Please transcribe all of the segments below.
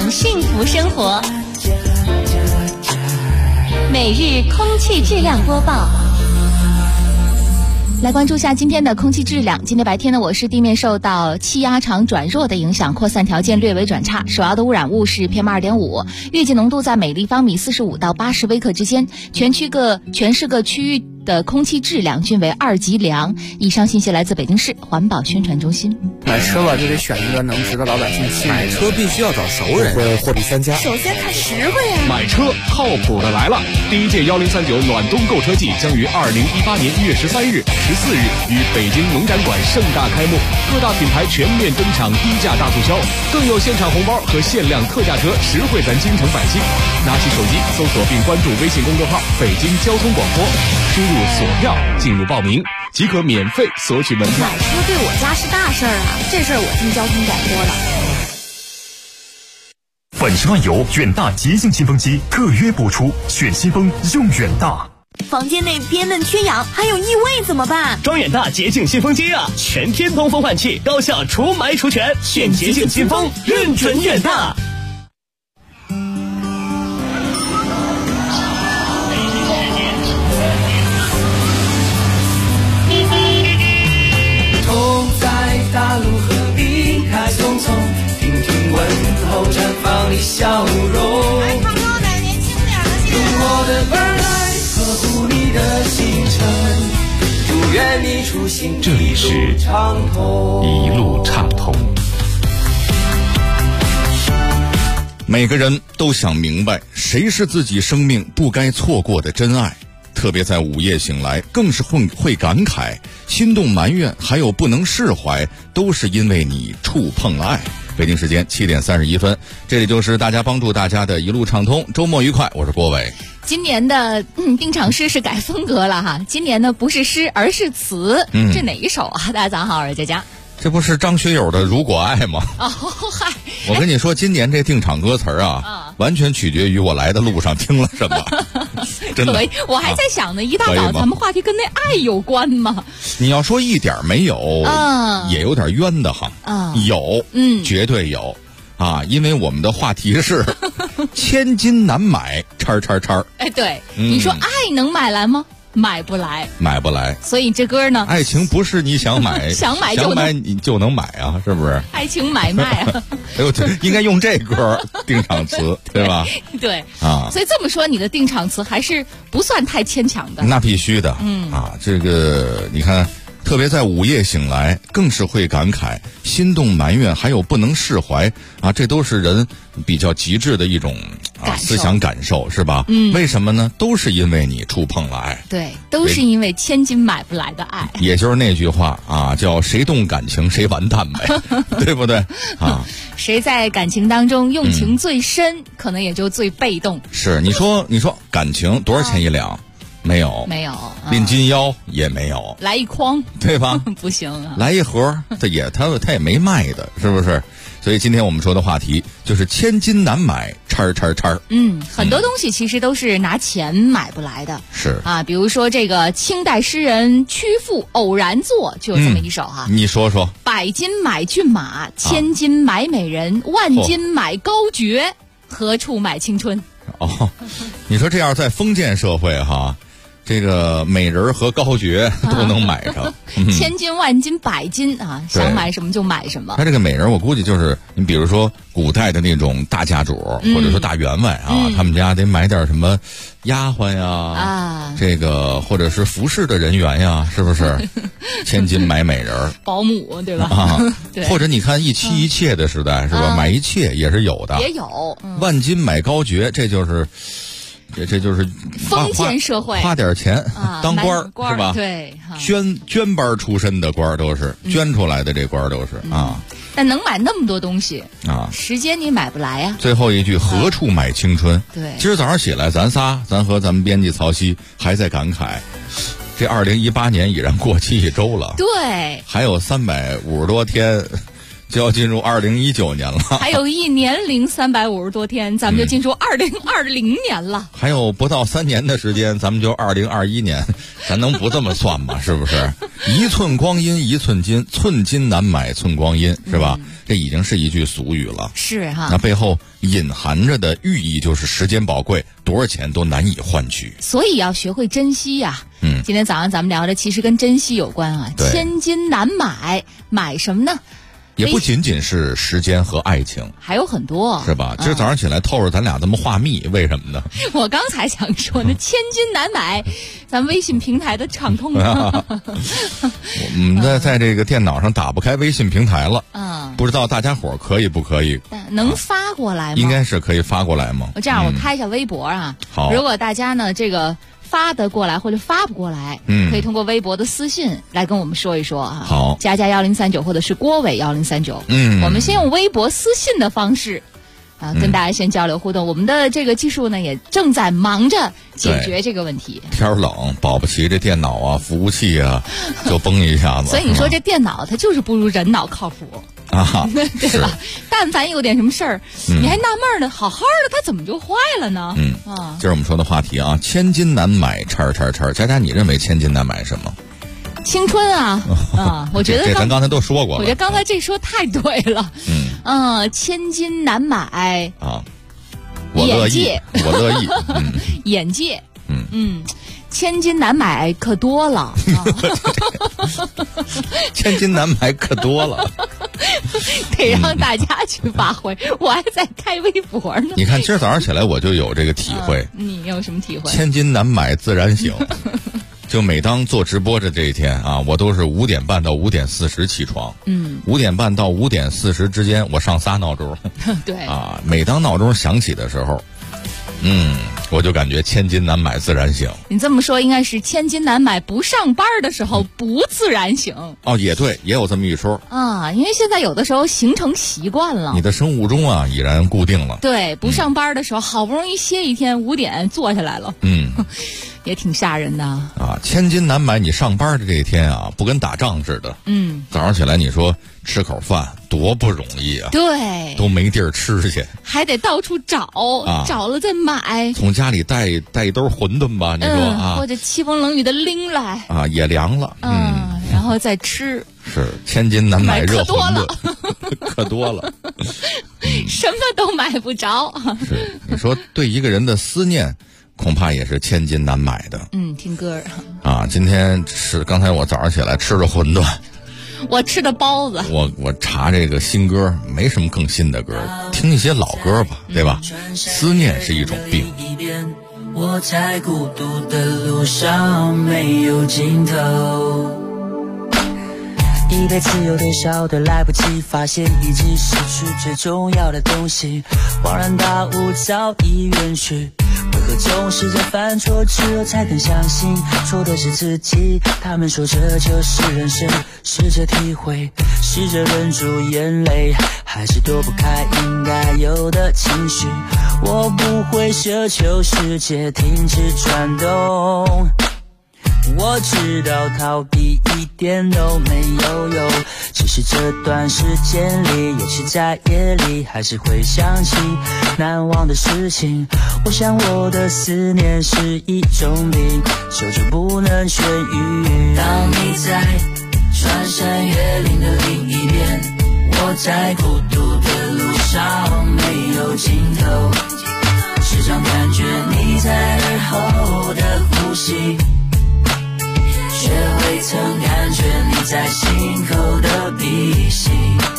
享幸福生活。每日空气质量播报。来关注下今天的空气质量。今天白天呢，我市地面受到气压场转弱的影响，扩散条件略微转差，首要的污染物是 PM2.5， 预计浓度在每立方米45到80微克之间，全市各区域的空气质量均为2级良。以上信息来自北京市环保宣传中心。 买车吧，就得选一个能值得老百姓信任。 买车必须要找熟人， 货比三家。 首先看实惠呀。 买车靠谱的来了！第一届1039暖冬购车季将于2018年1月13日、14日于北京农展馆盛大开幕，各大品牌全面登场低价大促销，更有现场红包和限量特价车，实惠咱京城百姓。拿起手机搜索并关注微信公众号“北京交通广播”，输入索票进入报名，即可免费索取门票。 买车对我家是大事儿啊，这事儿我听交通广播了。 粉10万油远大洁净清风机特约播出，选新风用远大。 房间内憋闷缺氧还有异味怎么办？ 装远大洁净新风机啊，全天通风换气，高效除霾除醛，选洁净新风，认准远大。 痛在大路和林海匆匆，听听问候绽放的笑容。 来胖高点年轻点的用我的本来呵护你的行程，祝愿你出行这里是一路畅通。 每个人都想明白谁是自己生命不该错过的真爱，特别在午夜醒来更是会感慨，心动埋怨还有不能释怀，都是因为你触碰了爱。北京时间7点31分，这里就是大家帮助大家的一路畅通，周末愉快，我是郭伟。 今年的定场诗是改风格了哈，今年呢不是诗而是词，这哪一首啊？大家早上好，我是佳佳。 这不是张学友的《如果爱》吗？ 哦嗨， 我跟你说，今年这定场歌词完全取决于我来的路上听了什么。真的， 我还在想呢，一大早咱们话题跟那爱有关吗？ 你要说一点没有，也有点冤的哈。有，绝对有啊，因为我们的话题是千金难买叉叉叉。 哎，对，你说爱能买来吗？买不来， 买不来， 所以这歌呢， 爱情不是你想买想买你就能买啊，是不是？ 爱情买卖啊， 哎呦，应该用这歌定场词，对吧？ 对啊，所以这么说，你的定场词还是不算太牵强的。 那必须的，这个你看，特别在午夜醒来，更是会感慨、心动、埋怨，还有不能释怀啊，这都是人比较极致的一种思想感受，是吧？为什么呢？都是因为你触碰了爱， 对，都是因为千金买不来的爱。 也就是那句话啊，叫谁动感情谁完蛋呗，对不对啊？ 谁在感情当中用情最深，可能也就最被动。 是，你说感情多少钱一两？没有，拎金腰也没有， 来一筐， 对吧？ 不行啊， 来一盒，他也没卖的，是不是？所以今天我们说的话题就是千金难买叉叉叉。 很多东西其实都是拿钱买不来的。 是啊，比如说这个清代诗人屈复偶然作就有这么一首哈。 你说说。 百金买骏马，千金买美人，万金买高爵，何处买青春？ 哦，你说这样在封建社会哈。这个美人和高爵都能买上， 千金万金百金啊，想买什么就买什么。 他这个美人，我估计就是你比如说古代的那种大家主，或者说大员外啊，他们家得买点什么丫鬟呀，这个或者是服侍的人员呀，是不是？千金买美人， 保姆对吧？对。 或者你看一妻一妾的时代是吧？买一妾也是有的， 也有。 万金买高爵，这就是。这就是封建社会， 花点钱当官是吧？ 对， 捐班出身的官都是捐出来的，这官都是啊。 但能买那么多东西啊， 时间你买不来呀。 最后一句，何处买青春？ 对， 今儿早上起来，咱和咱们编辑曹曦还在感慨，这2018年已然过期1周了， 对， 还有350多天。 就要进入2019年了， 还有1年0350多天，咱们就进入2020年了。 还有不到3年的时间，咱们就2021年，咱能不这么算吗？是不是？一寸光阴一寸金，寸金难买寸光阴，是吧？这已经是一句俗语了。 是哈。 那背后隐含着的寓意就是时间宝贵，多少钱都难以换取。 所以要学会珍惜呀。今天早上咱们聊的其实跟珍惜有关啊。千金难买，买什么呢？ 也不仅仅是时间和爱情，还有很多， 是吧？今儿早上起来透着咱俩这么话密，为什么呢？ 我刚才想说呢，千金难买，咱微信平台的畅通。 我们在这个电脑上打不开微信平台了，不知道大家伙可以不可以？ 能发过来吗？ 应该是可以发过来吗？ 这样我开一下微博啊。 好， 如果大家呢这个发得过来或者发不过来，可以通过微博的私信来跟我们说一说啊。 好， 加1039或者是郭伟1039。我们先用微博私信的方式跟大家先交流互动。我们的这个技术呢也正在忙着解决这个问题。 天冷，保不齐这电脑啊、服务器啊就崩一下子。 所以你说这电脑它就是不如人脑靠谱啊， 对吧？但凡有点什么事儿，你还纳闷呢，好好的它怎么就坏了呢？ 今儿我们说的话题啊，千金难买叉。佳佳，你认为千金难买什么？ 青春啊！我觉得这咱刚才都说过了。 我觉得刚才这说太对了。千金难买啊，我乐意，我乐意。 眼界，千金难买可多了。 千金难买可多了。 得让大家去发挥。我还在开微博呢。 你看今儿早上起来我就有这个体会。 你有什么体会？ 千金难买自然醒。就每当做直播的这一天啊，我都是5点半到5点40起床。5点半到5点40之间，我上仨闹钟。 对啊，每当闹钟响起的时候，我就感觉千金难买自然醒。 你这么说应该是千金难买不上班的时候不自然醒。 也对，也有这么一说啊。因为现在有的时候形成习惯了， 你的生物钟啊已然固定了。 对，不上班的时候好不容易歇一天，5点坐下来了。也挺吓人的啊！千金难买，你上班的这一天啊，不跟打仗似的。早上起来你说吃口饭多不容易啊！ 对， 都没地儿吃去， 还得到处找，找了再买。 从家里带一兜馄饨吧，你说啊， 或者凄风冷雨的拎来啊，也凉了。 然后再吃。 是千金难买热馄饨， 可多了，什么都买不着。 是，你说对一个人的思念。恐怕也是千金难买的。 听歌啊！今天刚才我早上起来吃了馄饨， 我吃的包子。 我查这个新歌，没什么更新的歌，听一些老歌吧，对吧？思念是一种病。 我在孤独的路上没有尽头。 一辈子有多少的来不及发现，已经失去最重要的东西，恍然大悟早已远去。为何总是在犯错之后才更相信错的是自己？他们说这就是人生，试着体会，试着忍住眼泪，还是躲不开应该有的情绪。我不会奢求世界停止转动，我知道逃避一点都没有用，只是这段时间里，尤其在夜里，还是会想起难忘的事情。我想我的思念是一种病，久久不能痊愈。 当你在穿山越岭的另一边，我在孤独的路上没有尽头，时常感觉你在耳后的呼吸，却未曾感觉你在心口的鼻息。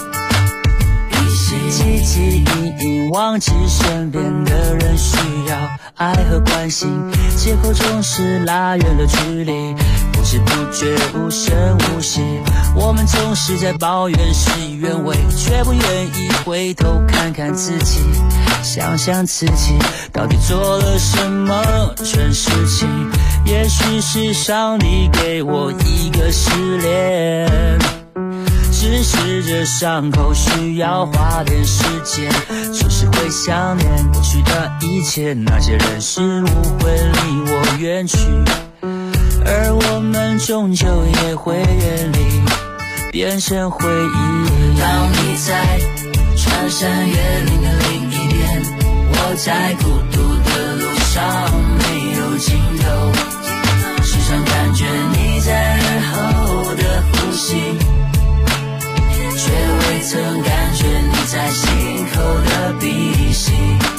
汲汲营营忘记身边的人需要爱和关心，借口总是拉远了距离，不知不觉无声无息。我们总是在抱怨事与愿违，却不愿意回头看看自己，想想自己到底做了什么蠢事情。也许是上帝给我一个试炼，只是这伤口需要花点时间，就是会想念过去的一切，那些人事物会离我远去，而我们终究也会远离。 变成回忆。 当你在穿山越岭的另一边，我在孤独的路上没有尽头，时常感觉你在耳后的呼吸，却未曾感觉你在心口的鼻息。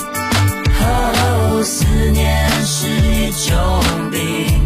哦，思念是一种病，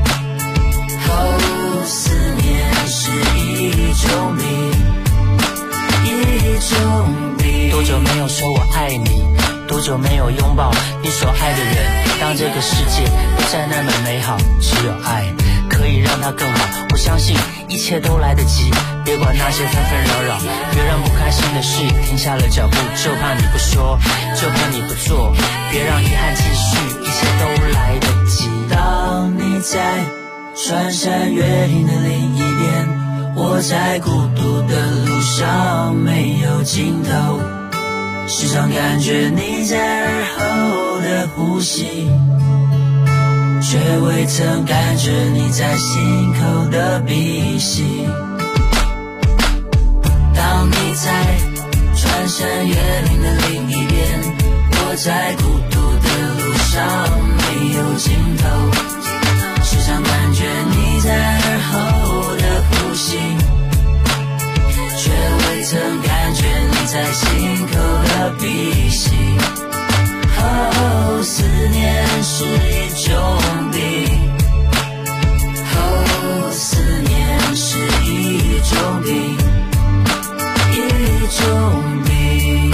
哦，思念是一种病，一种病。 多久没有说我爱你，多久没有拥抱你所爱的人。当这个世界不再那么美好，只有爱可以让它更好。我相信一切都来得及，别管那些纷纷扰扰，别让不开心的事停下了脚步。就怕你不说，就怕你不做，别让遗憾继续，一切都来得及。 当你在穿山越岭的另一边，我在孤独的路上没有尽头，时常感觉你在耳后的呼吸，却未曾感觉你在心口的鼻息。当你在穿山越岭的另一边，我在孤独的路上没有尽头，时常感觉你在耳后的呼吸，却未曾感觉你在心口的鼻息。哦，思念是一种病，哦，思念是一种病，一种病。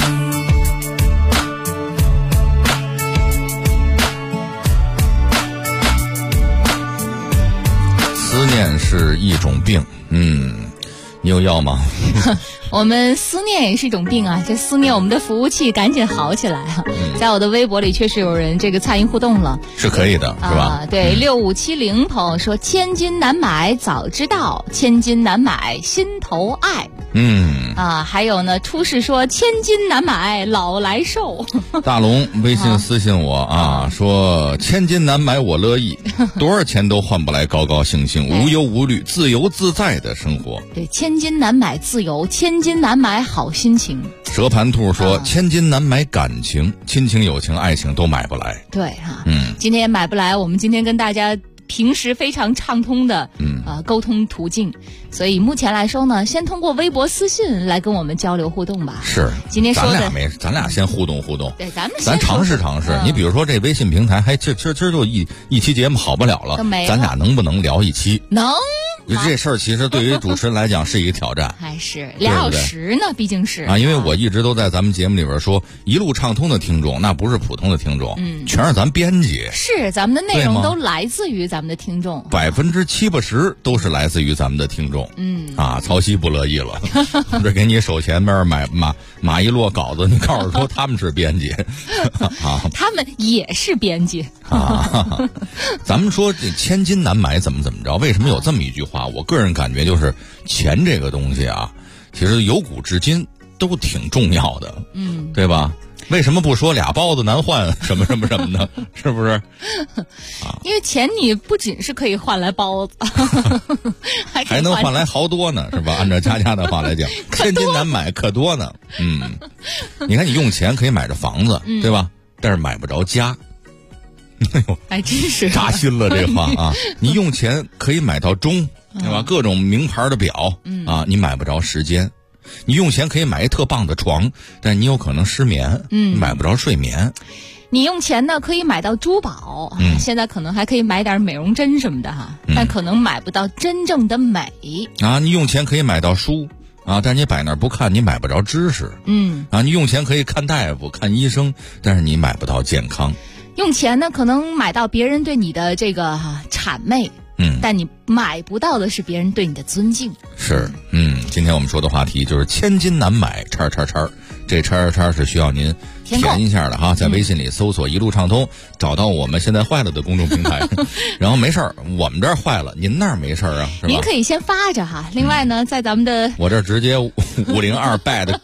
思念是一种病，你有药吗？ 我们思念也是一种病啊，这思念我们的服务器赶紧好起来啊！在我的微博里确实有人这个参与互动了， 是可以的，是吧？ 对，6570朋友说千金难买早知道，千金难买心头爱。还有呢，出世说千金难买老来瘦。 大龙微信私信我说千金难买我乐意，多少钱都换不来高高兴兴无忧无虑自由自在的生活。 对，千金难买自由，千金难买好心情。 蛇盘兔说千金难买感情，亲情友情爱情都买不来。 对哈，今天也买不来。我们今天跟大家平时非常畅通的沟通途径，所以目前来说呢，先通过微博私信来跟我们交流互动吧。 是， 今天说的咱俩先互动互动。 对，咱尝试尝试。你比如说这微信平台，还今儿就一期节目好不了了，咱俩能不能聊一期？ 能。 这事儿其实对于主持人来讲是一个挑战， 还是2小时呢？毕竟是因为我一直都在咱们节目里边说，一路畅通的听众那不是普通的听众，全是咱编辑，是咱们的内容都来自于咱们的听众 ，70%-80%都是来自于咱们的听众。曹曦不乐意了，这给你手前面码一摞稿子，你告诉说他们是编辑他们也是编辑咱们说这千金难买怎么着？为什么有这么一句话？我个人感觉就是钱这个东西啊，其实由古至今都挺重要的，对吧？为什么不说俩包子难换什么的，是不是？ 因为钱你不仅是可以换来包子， 还能换来好多呢，是吧？按照家的话来讲，千金难买可多呢。你看你用钱可以买着房子，对吧？但是买不着家。 还真是扎心了这话啊！你用钱可以买到钟，对吧？各种名牌的表你买不着时间。你用钱可以买一特棒的床，但你有可能失眠，买不着睡眠。 你用钱呢可以买到珠宝，现在可能还可以买点美容针什么的但可能买不到真正的美你用钱可以买到书但是你摆那儿不看，你买不着知识。你用钱可以看大夫、看医生，但是你买不到健康。 用钱呢可能买到别人对你的这个谄媚，但你买不到的是别人对你的尊敬。 是，今天我们说的话题就是千金难买叉叉叉，这叉叉叉是需要您填一下的哈，在微信里搜索一路畅通，找到我们现在坏了的公众平台，然后没事儿，我们这儿坏了，您那儿没事儿啊，是吧？ 您可以先发着哈。另外呢，在咱们的我这儿直接502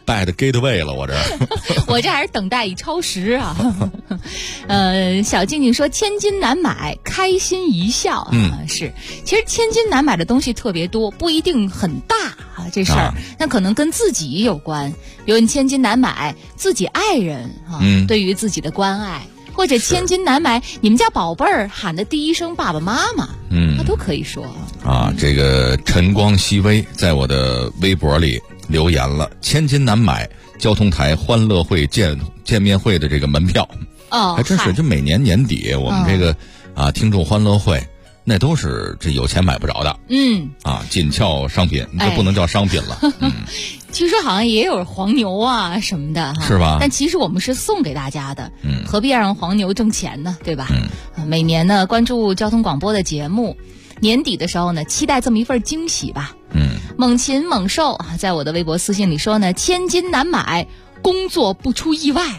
bad gateway 了，我这我这还是等待已超时啊。小静静说千金难买，开心一笑啊。是，其实千金难买的东西特别多，不一定很大啊，这事儿那可能跟自己有关。比如你千金难买自己爱人啊，对于自己的关爱，或者千金难买你们家宝贝儿喊的第一声爸爸妈妈，那都可以说啊。这个晨光熹微在我的微博里留言了，千金难买交通台欢乐会见面会的这个门票哦，还真是，这每年年底我们这个听众欢乐会，那都是这有钱买不着的，紧俏商品，这不能叫商品了。 据说好像也有黄牛啊什么的哈， 是吧？ 但其实我们是送给大家的，何必要让黄牛挣钱呢？对吧？每年呢关注交通广播的节目，年底的时候呢，期待这么一份惊喜吧。猛禽猛兽在我的微博私信里说呢，千金难买，工作不出意外。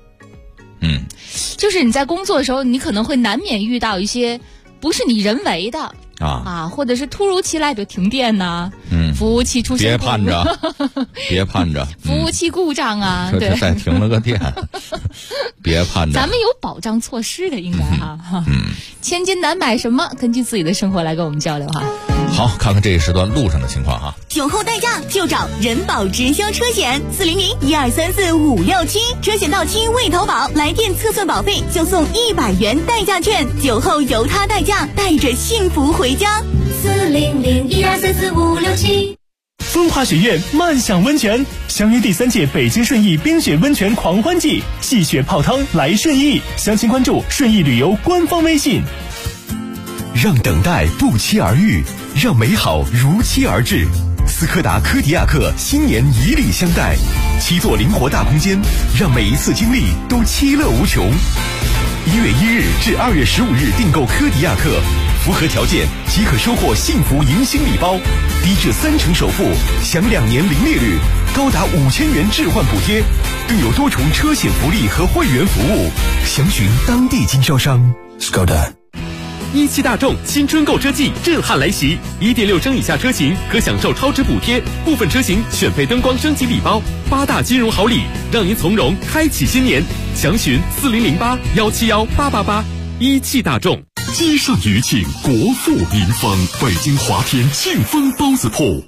就是你在工作的时候，你可能会难免遇到一些不是你人为的或者是突如其来，比如停电呐，服务器出现别盼着， 服务器故障啊，对， 再停了个电，别盼着。 咱们有保障措施的，应该千金难买什么？根据自己的生活来跟我们交流哈。 好，看看这一时段路上的情况哈。 酒后代驾就找人保直销车险，400-1234-567，车险到期未投保，来电测算保费就送100元代驾券，酒后由他代驾，带着幸福回家。 400-1234-567。风华学院漫享温泉，相约第3届北京顺义冰雪温泉狂欢季，戏雪泡汤来顺义，详情关注顺义旅游官方微信。 让等待不期而遇，让美好如期而至。斯柯达柯迪亚克新年以礼相待，7座灵活大空间，让每一次经历都其乐无穷。1月1日至2月15日订购柯迪亚克，符合条件即可收获幸福迎新礼包，低至30%首付，享2年零利率，高达5000元置换补贴，更有多重车险福利和会员服务。详询当地经销商。Skoda。 17大众新春购车季震撼来袭，1.6升以下车型可享受超值补贴，部分车型选配灯光升级礼包，8大金融好礼，让您从容开启新年。详询4008-171-888。17大众。 街上余庆，国富民丰，北京华天庆丰包子铺。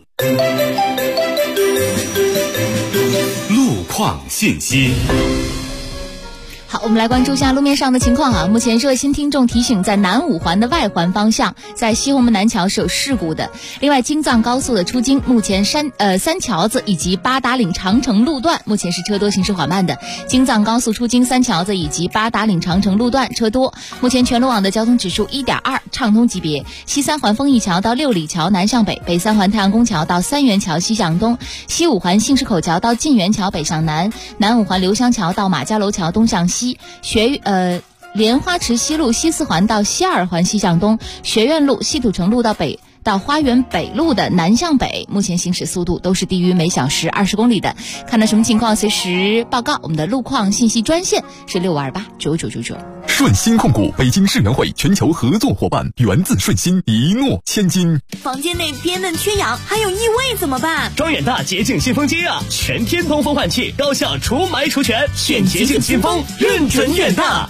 路况信息。 好，我们来关注一下路面上的情况啊。目前热心听众提醒，在南五环的外环方向，在西红门南桥是有事故的。另外，京藏高速的出京，目前三桥子以及八达岭长城路段目前是车多，行驶缓慢的。京藏高速出京三桥子以及八达岭长城路段车多，目前全路网的交通指数1.2，畅通级别。西三环丰益桥到六里桥南向北，北三环太阳宫桥到三元桥西向东，西五环杏市口桥到晋源桥北向南，南五环刘香桥到马家楼桥东向西。莲花池西路西四环到西二环西向东，学院路西土城路到花园北路的南向北，目前行驶速度都是低于每小时20公里的。看到什么情况随时报告，我们的路况信息专线是6528999999。 顺鑫控股北京世园会全球合作伙伴，源自顺鑫，一诺千金。 房间内憋闷缺氧还有异味怎么办？ 装远大洁净新风机啊，全天通风换气，高效除霾除醛，选洁净新风，认准远大。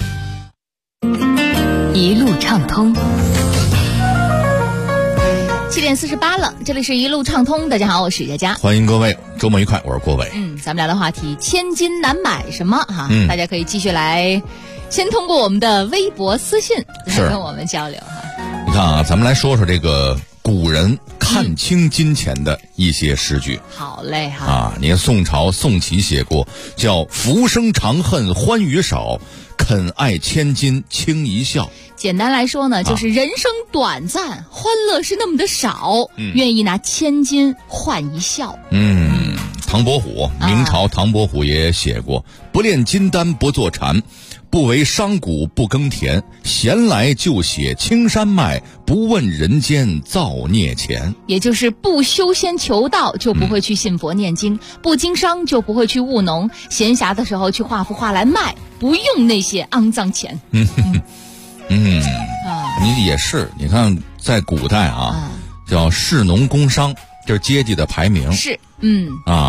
一路畅通。7点48了，这里是一路畅通。大家好，我是佳佳， 欢迎各位，周末愉快，我是郭伟。 咱们聊的话题，千金难买什么哈？大家可以继续来，先通过我们的微博私信来跟我们交流哈。 你看啊，咱们来说说这个古人看清金钱的一些诗句。 好嘞哈。 你看宋朝宋祁写过，叫浮生长恨欢愉少，肯爱千金轻一笑。 简单来说呢，就是人生短暂，欢乐是那么的少，愿意拿千金换一笑。 唐伯虎，明朝唐伯虎也写过，不炼金丹不坐禅，不为商贾不耕田，闲来就写青山脉，不问人间造孽钱。 也就是不修仙求道就不会去信佛念经，不经商就不会去务农，闲暇的时候去画幅画来卖，不用那些肮脏钱。 你也是，你看在古代叫士农工商，就是阶级的排名。 是，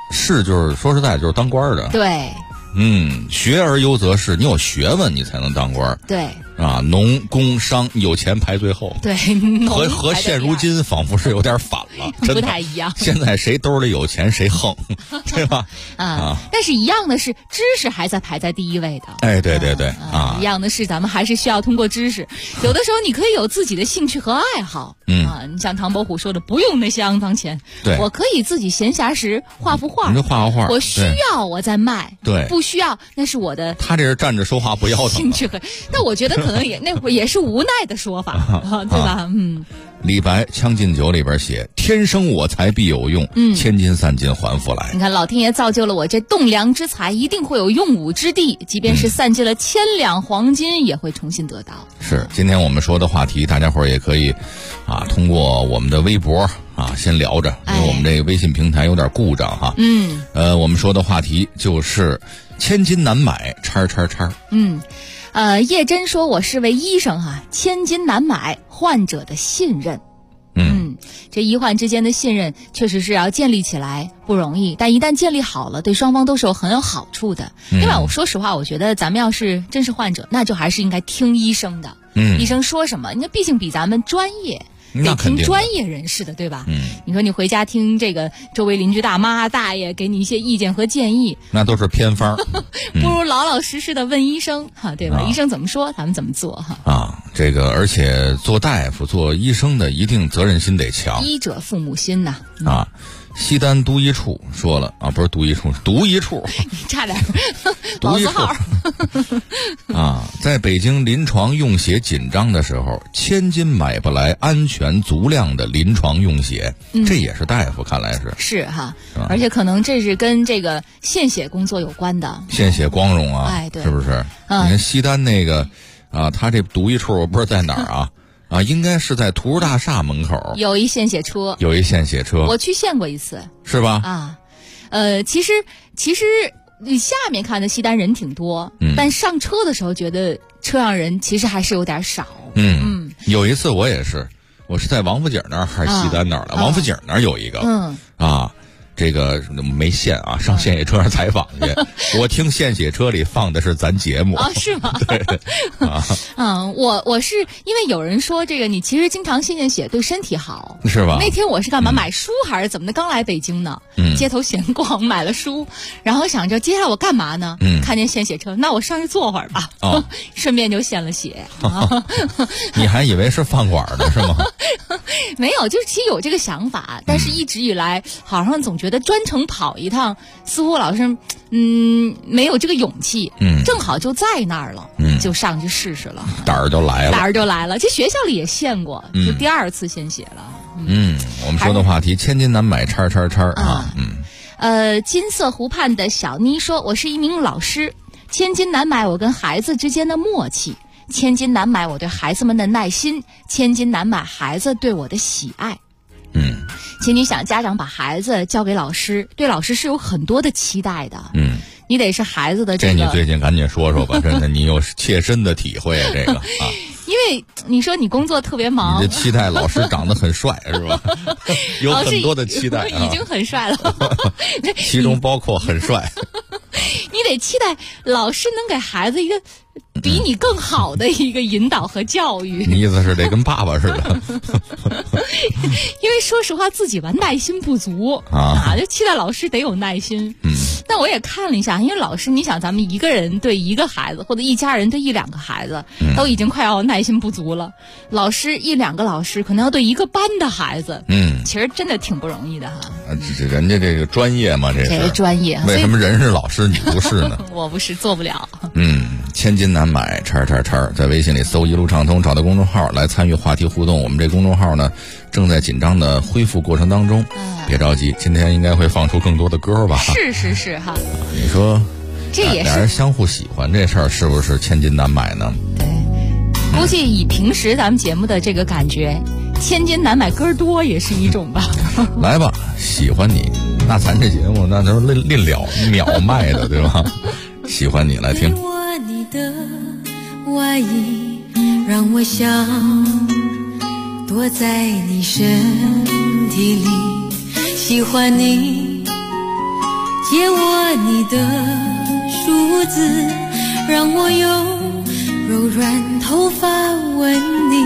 士就是说实在就是当官的。 对。 学而优则仕，你有学问你才能当官。 对。 啊，农工商有钱排最后。 对， 和现如今仿佛是有点反了，真的不太一样。 现在谁兜里有钱谁横，对吧？ 但是一样的是，知识还在排在第一位的。 哎，对对对， 一样的是，咱们还是需要通过知识。有的时候你可以有自己的兴趣和爱好。你像唐伯虎说的，不用那些肮脏钱。 对， 我可以自己闲暇时画幅画。 你就画画。 我需要我再卖。 对， 不需要那是我的。 他这是站着说话不腰疼。 兴趣和，但我觉得可能那会儿也是无奈的说法，对吧？ 李白《将进酒》里边写：“天生我材必有用，千金散尽还复来。” 你看，老天爷造就了我这栋梁之才，一定会有用武之地。即便是散尽了千两黄金，也会重新得到。是， 今天我们说的话题，大家伙儿也可以通过我们的微博先聊着，因为我们这个微信平台有点故障哈。我们说的话题就是千金难买叉。 叶真说：“我是位医生千金难买患者的信任。”这医患之间的信任确实是要建立起来不容易，但一旦建立好了，对双方都是很有好处的。另外，我说实话，我觉得咱们要是真是患者，那就还是应该听医生的。医生说什么，那毕竟比咱们专业。得听专业人士的，对吧？你说你回家听这个周围邻居大妈大爷给你一些意见和建议， 那都是偏方。 不如老老实实的问医生对吧？医生怎么说，咱们怎么做这个而且做大夫做医生的一定责任心得强， 医者父母心呐。 西单读医处说了不是读医处，读医处差点老字号在北京临床用血紧张的时候，千金买不来安全足量的临床用血，这也是大夫看来是而且可能这是跟这个献血工作有关的， 献血光荣对， 是不是？你看西单那个他这读医处我不知道在哪儿应该是在图书大厦门口有一献血车，我去献过一次， 是吧？ 其实你下面看的西单人挺多，但上车的时候觉得车上人其实还是有点少。 有一次我也是，我是在王府井那儿还是西单那儿的？王府井那儿有一个这个没献上献血车上采访去。我听献血车里放的是咱节目是吗？ 对我是因为有人说这个你其实经常献血对身体好， 是吧？ 那天我是干嘛买书还是怎么的？刚来北京呢，街头闲逛买了书，然后想着接下来我干嘛呢？看见献血车，那我上去坐会儿吧，顺便就献了血。 你还以为是饭馆呢是吗？ 没有，就是其实有这个想法，但是一直以来好像总觉得专程跑一趟，似乎老是没有这个勇气。正好就在那儿了，就上去试试了， 胆儿就来了。这学校里也献过，就第二次献血了。 我们说的话题千金难买叉。 金色湖畔的小妮说：“我是一名老师，千金难买我跟孩子之间的默契，千金难买我对孩子们的耐心，千金难买孩子对我的喜爱。”其实你想，家长把孩子交给老师，对老师是有很多的期待的。你得是孩子的这你最近赶紧说说吧，真的，你有切身的体会这个因为你说你工作特别忙， 你期待老师长得很帅是吧？有很多的期待已经很帅了其中包括很帅你得期待老师能给孩子一个比你更好的一个引导和教育。 你意思是得跟爸爸似的因为说实话自己吧耐心不足就期待老师得有耐心。但我也看了一下，因为老师你想咱们一个人对一个孩子或者一家人对一两个孩子都已经快要耐心不足了，老师一两个老师可能要对一个班的孩子其实真的挺不容易的人家这个专业嘛，这专业， 为什么人是老师你不是呢？ 我不是，做不了。 千金难买叉，在微信里搜一路畅通，找到公众号来参与话题互动。我们这公众号呢正在紧张的恢复过程当中，别着急，今天应该会放出更多的歌吧？ 是你说这也是俩人相互喜欢这事儿是不是千金难买呢？ 对，估计以平时咱们节目的这个感觉，千金难买歌多也是一种吧。 来吧，喜欢你，那咱这节目那都吝了秒卖的对吧？喜欢你，来听。 给我你的外衣，让我想躲在你身体里。喜欢你借我你的梳子，让我用柔软头发吻你。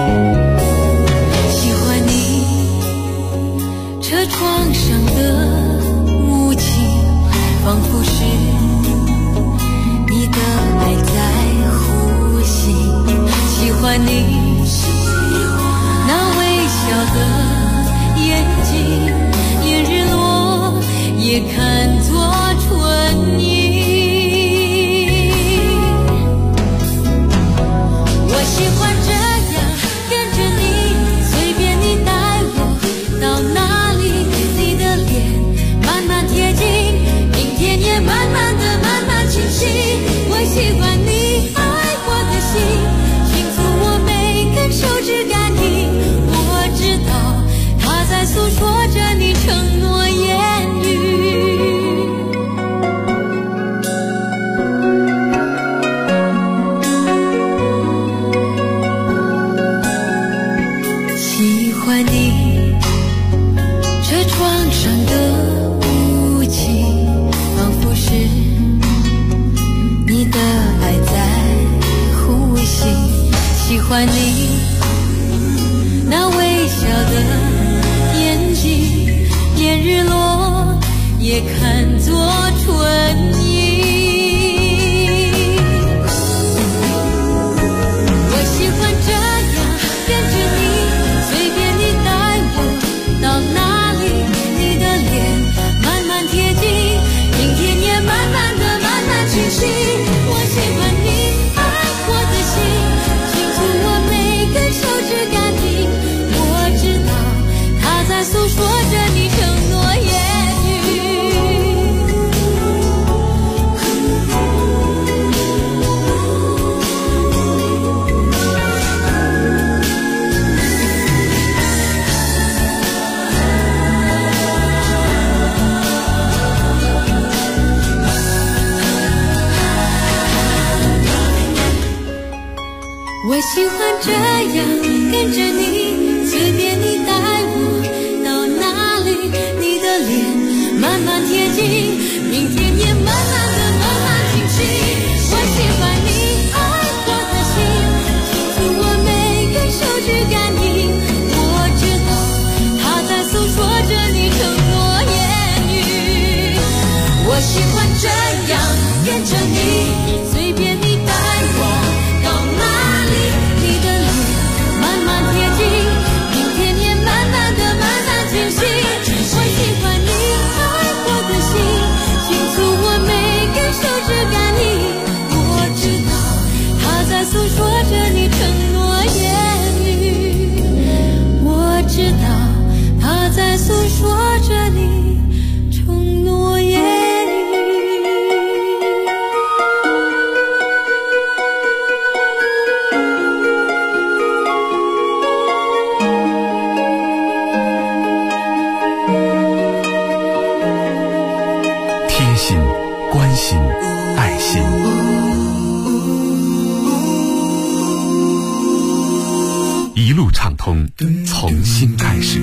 喜欢你车窗上的雾气，仿佛是你的爱在呼吸。喜欢你那微笑的眼睛，连日落也看作春意。我喜欢这样跟着你，随便你带我到哪里，你的脸慢慢贴近，明天也慢慢的慢慢清晰。我喜欢你爱我的心，倾诉我每根手指感应。我知道它在诉说着你承诺言语。喜欢你车窗上的雾气，仿佛是你的爱在呼吸。喜欢你那微笑的眼睛，连日落也看作春意。我喜欢这样跟着你，随便你带我到哪里，你的脸慢慢贴近，明天也慢慢的慢慢清晰。我喜欢你爱我的心，倾诉我每根手指感应。我知道它在诉说着你承诺言语。我喜欢这样跟着你，随便你带我到哪里，你的脸慢慢贴近，明天也慢慢的慢慢清晰。我喜欢你爱我的心，倾诉我每根手指感应。我知道它在诉说着你承诺言语。我喜欢这样跟着你，随便你带我到哪里，你的脸慢慢贴近，明天也慢慢的慢慢清晰。我喜欢你爱我的心，倾诉我每根手指感应。我知道它在诉说着你承诺言语。我知道它在诉说着你承诺言语。 贴心、关心、爱心。一路畅通，从新开始。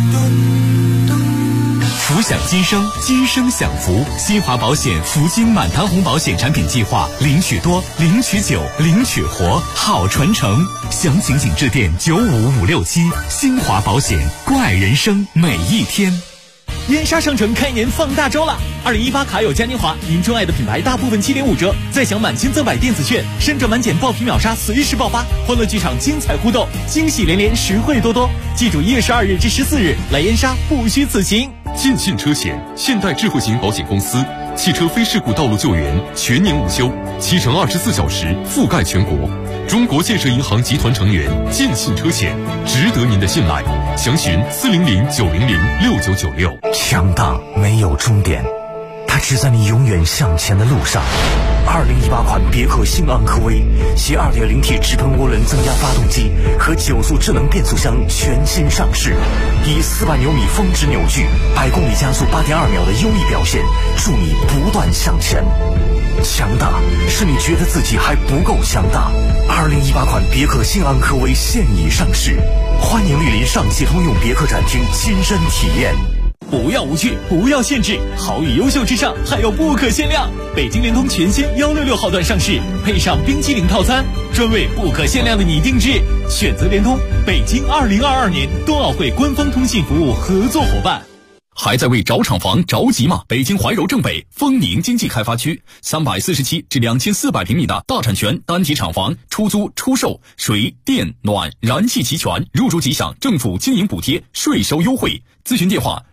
福享今生，今生享福。新华保险福金满堂红保险产品计划，领取多，领取久，领取活，好传承。详情请致电95567。新华保险，关爱人生每一天。 燕莎商城开年放大招了！2018卡友嘉年华，您钟爱的品牌大部分7.5折，再享满千赠百电子券，深圳满减爆品秒杀随时爆发，欢乐剧场精彩互动，惊喜连连，实惠多多。记住1月12日至14日来燕莎，不虚此行。 建信车险，现代智慧型保险公司，汽车非事故道路救援全年无休，7乘24小时覆盖全国。中国建设银行集团成员，建信车险，值得您的信赖。详询400-900-6996。 强大没有终点，它只在你永远向前的路上。2018款别克新昂科威其 2.0T 直喷涡轮增压发动机和9速智能变速箱全新上市，以400牛米峰值扭矩100公里加速8.2秒的优异表现，助你不断向前。强大是你觉得自己还不够强大。2018款别克新昂科威现已上市，欢迎莅临上汽通用别克展厅亲身体验。 不要无趣，不要限制，好与优秀之上还有不可限量。北京联通全新166号段上市，配上冰淇淋套餐，专为不可限量的你定制。选择联通，北京2022年冬奥会官方通信服务合作伙伴。 还在为找厂房着急吗？北京怀柔正北丰宁经济开发区347至2400平米的大产权单体厂房，出租出售，水电暖燃气齐全，入住即享政府经营补贴，税收优惠。咨询电话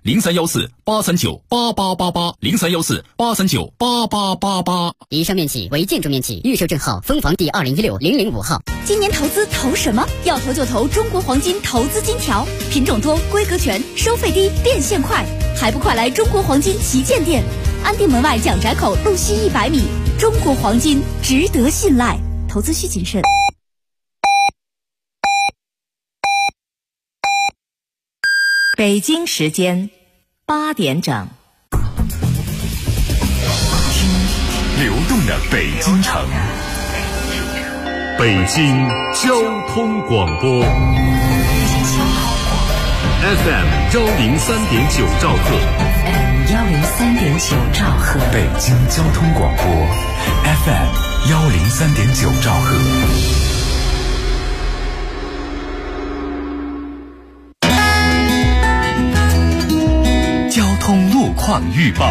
0314-839-8888，0314-839-8888。 以上面企为建筑面积，预售证号分房第2016-005号。 今年投资投什么？要投就投中国黄金投资金条，品种多，规格全，收费低，变现快，还不快来中国黄金旗舰店，安定门外蒋宅口路西100米。中国黄金值得信赖，投资需谨慎。 北京时间8点整， 流动的北京城，北京交通广播 FM 103.9兆赫 103.9兆赫， 北京交通广播 FM 103.9兆赫。交通路况预报。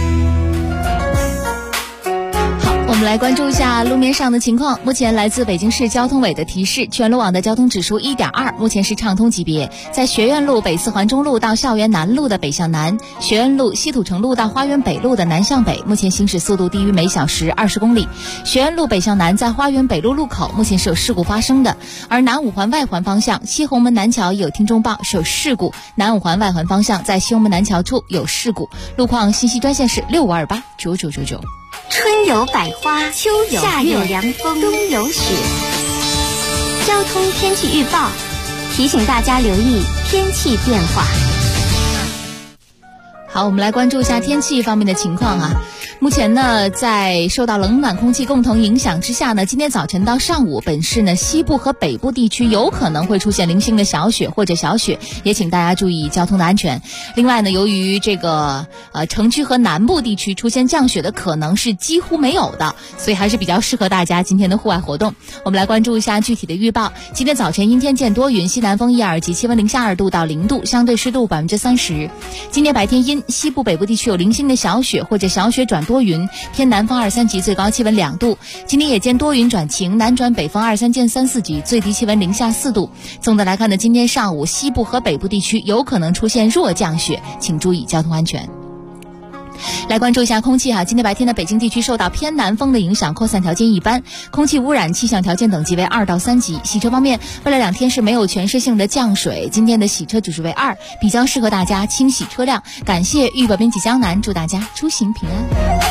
我们来关注一下路面上的情况。目前来自北京市交通委的提示，全路网的交通指数1.2，目前是畅通级别。在学院路北四环中路到校园南路的北向南，学院路西土城路到花园北路的南向北，目前行驶速度低于每小时20公里。学院路北向南在花园北路路口目前是有事故发生的。而南五环外环方向西红门南桥也有听众报是有事故，南五环外环方向在西红门南桥处有事故。路况信息专线是6528999999。 春有百花，秋有夏有凉风，冬有雪。交通天气预报提醒大家留意天气变化。 好，我们来关注一下天气方面的情况啊。目前呢，在受到冷暖空气共同影响之下呢，今天早晨到上午，本市呢西部和北部地区有可能会出现零星的小雪或者小雪，也请大家注意交通的安全。另外呢，由于这个城区和南部地区出现降雪的可能是几乎没有的，所以还是比较适合大家今天的户外活动。我们来关注一下具体的预报。今天早晨阴天见多云，西南风1、2级，气温0下2度到0度，相对湿度30%。今天白天阴，西部北部地区有零星的小雪或者小雪转多云，偏南风2、3级，最高气温2度。今天夜间多云转晴，南转北风2、3见3、4级，最低气温0下4度。总的来看呢，今天上午西部和北部地区有可能出现弱降雪，请注意交通安全。来关注一下空气今天白天的北京地区受到偏南风的影响，扩散条件一般，空气污染气象条件等级为2到3级。洗车方面，未来2天是没有全市性的降水，今天的洗车指数为2，比较适合大家清洗车辆。感谢豫宝编辑江南，祝大家出行平安。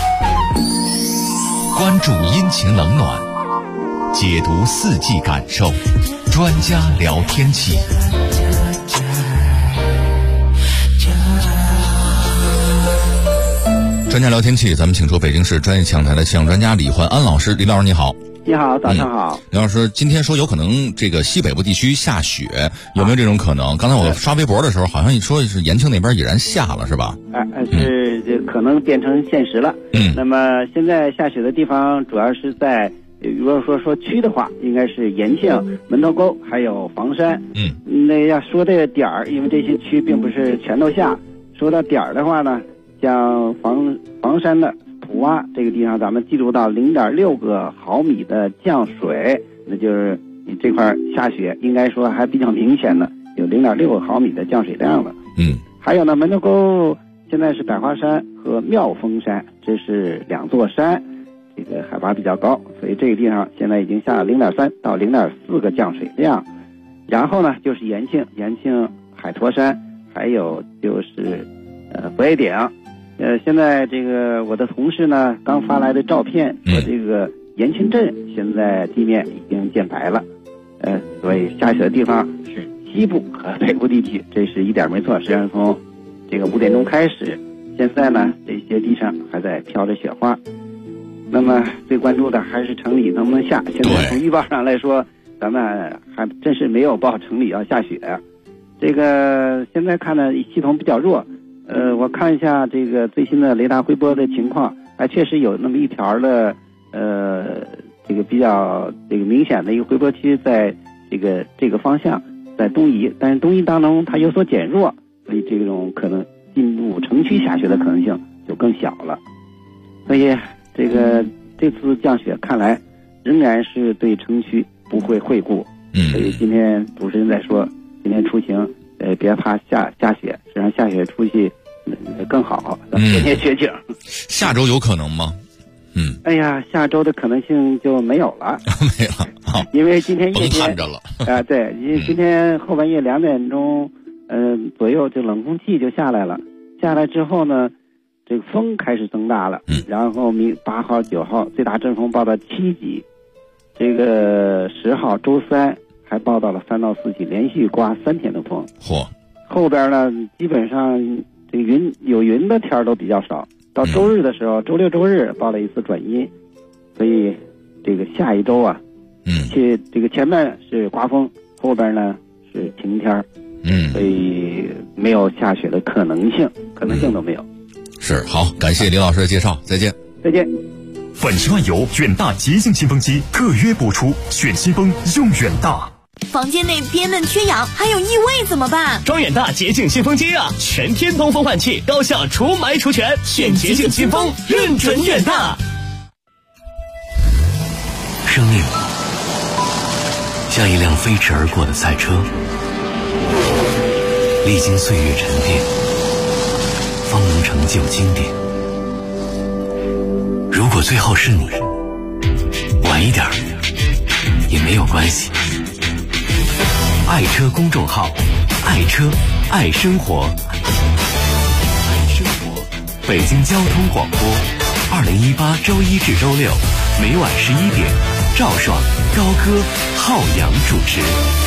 关注阴晴冷暖，解读四季感受，专家聊天气。 专家聊天气，咱们请出北京市专业气象台的气象专家李焕安老师。李老师你好。 你好，早上好。 李老师，今天说有可能这个西北部地区下雪，有没有这种可能？刚才我刷微博的时候，好像说是延庆那边已然下了，是吧？ 是这可能变成现实了。那么现在下雪的地方主要是在，如果说区的话，应该是延庆、门头沟还有房山。那要说这个点儿，因为这些区并不是全都下。说到点儿的话呢，像房山的普洼这个地方，咱们记录到0.6个毫米的降水，那就是你这块下雪应该说还比较明显的，有0.6个毫米的降水量了。还有呢，门头沟现在是百花山和妙峰山，这是2座山，这个海拔比较高，所以这个地方现在已经下了0.3到0.4个降水量。然后呢，就是延庆海坨山，还有就是佛爷顶。现在这个我的同事呢刚发来的照片说，这个延庆镇现在地面已经见白了，所以下雪的地方是西部和北部地区，这是一点没错。实际上从这个5点钟开始，现在呢这些地上还在飘着雪花。那么最关注的还是城里能不能下。现在从预报上来说，咱们还真是没有报城里要下雪。这个现在看呢系统比较弱， 我看一下这个最新的雷达回波的情况，还确实有那么一条的这个比较这个明显的一个回波区在这个方向在东移，但是东移当中它有所减弱，所以这种可能进入城区下雪的可能性就更小了。所以这次降雪看来仍然是对城区不会惠顾。所以今天主持人在说，今天出行别怕下雪，实际上下雪出去更好，天天雪景。 下周有可能吗？ 哎呀，下周的可能性就没有了， 没了，好， 因为今天夜间看着了对，因为今天后半夜2点钟，左右，这冷空气就下来了。下来之后呢，这个风开始增大了，然后8号、9号最大阵风报到7级，这个10号周3还报到了3到4级，连续刮3天的风。后边呢，基本上这个有云的天都比较少。到周日的时候，周6、周日报了一次转阴，所以这个下一周啊，这个前面是刮风，后边呢是晴天，所以没有下雪的可能性都没有。 是，好，感谢李老师的介绍，再见。 再见。 粉十万油远大洁净新风机特约播出，选新风用远大。 房间内憋闷缺氧，还有异味怎么办？ 装远大洁净新风机啊，全天通风换气，高效除霾除醛，选洁净新风，认准远大。 生命像一辆飞驰而过的赛车，历经岁月沉淀，方能成就经典。如果最后是你，晚一点也没有关系。爱车公众号，爱车爱生活，爱生活。北京交通广播，2018周1至周6，每晚11点，赵爽、高歌、浩洋主持。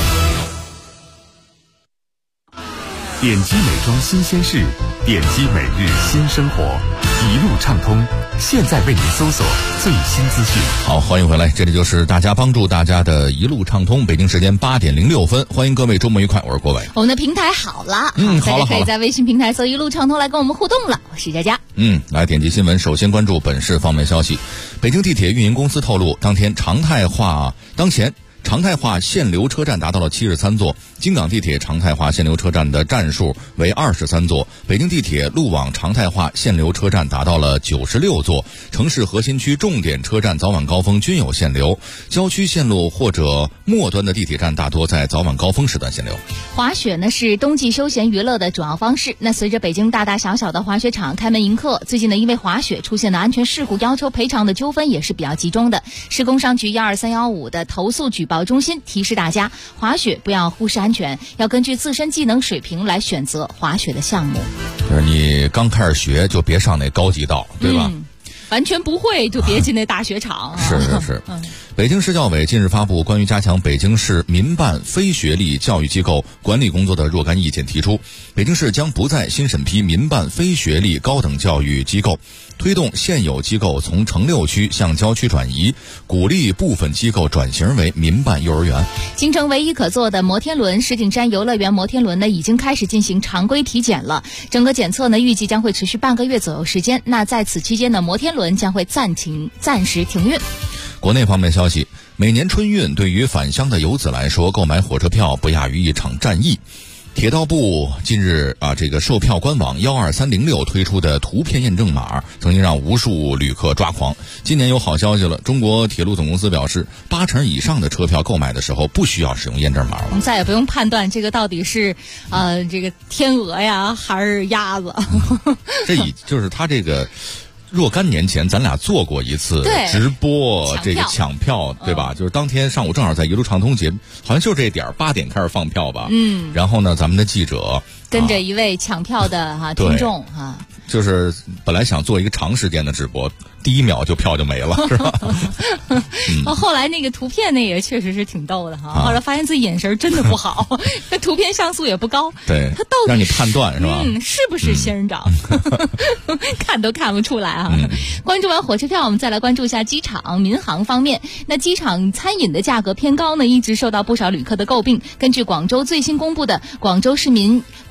点击美妆新鲜事，点击每日新生活，一路畅通，现在为您搜索最新资讯。 好，欢迎回来，这里就是大家帮助大家的一路畅通。北京时间8点06分，欢迎各位周末愉快，我是郭伟。 我们的平台好了， 好了， 可以在微信平台搜一路畅通来跟我们互动了。我是佳佳。 来点击新闻，首先关注本市方面消息。北京地铁运营公司透露，当前常态化限流车站达到了73座，京港地铁常态化限流车站的站数为23座，北京地铁路网常态化限流车站达到了96座，城市核心区重点车站早晚高峰均有限流，郊区线路或者末端的地铁站大多在早晚高峰时段限流。 滑雪呢是冬季休闲娱乐的主要方式，那随着北京大大小小的滑雪场开门迎客，最近呢因为滑雪出现的安全事故要求赔偿的纠纷也是比较集中的。市工商局12315的投诉举报中心提示大家，滑雪不要忽视安全，要根据自身技能水平来选择滑雪的项目。 就是你刚开始学就别上那高级道，对吧？ 完全不会就别进那大雪场。 是。北京市教委近日发布关于加强北京市民办非学历教育机构管理工作的若干意见，提出北京市将不再新审批民办非学历高等教育机构，推动现有机构从城6区向郊区转移，鼓励部分机构转型为民办幼儿园。 京城唯一可坐的摩天轮石景山游乐园摩天轮呢，已经开始进行常规体检了。整个检测呢，预计将会持续半个月左右时间。那在此期间呢，摩天轮将会暂时停运。 国内方面消息，每年春运对于返乡的游子来说，购买火车票不亚于一场战役。铁道部近日这个售票官网12306推出的图片验证码，曾经让无数旅客抓狂。今年有好消息了，中国铁路总公司表示，80%以上的车票购买的时候不需要使用验证码了。 我们再也不用判断这个到底是这个天鹅呀还是鸭子。 就是他这个。若干年前咱俩做过一次直播这个抢票，对吧？就是当天上午正好在一路畅通节，好像就这点8点开始放票吧。然后呢，咱们的记者跟着一位抢票的听众就是本来想做一个长时间的直播，第1秒就票就没了，是吧？ 后来那个图片那也确实是挺逗的后来发现自己眼神真的不好，那图片像素也不高， 对， 他到底让你判断是吧？ 是不是仙人掌？看都看不出来关注完火车票，我们再来关注一下机场民航方面。那机场餐饮的价格偏高呢，一直受到不少旅客的诟病。根据广州最新公布的广州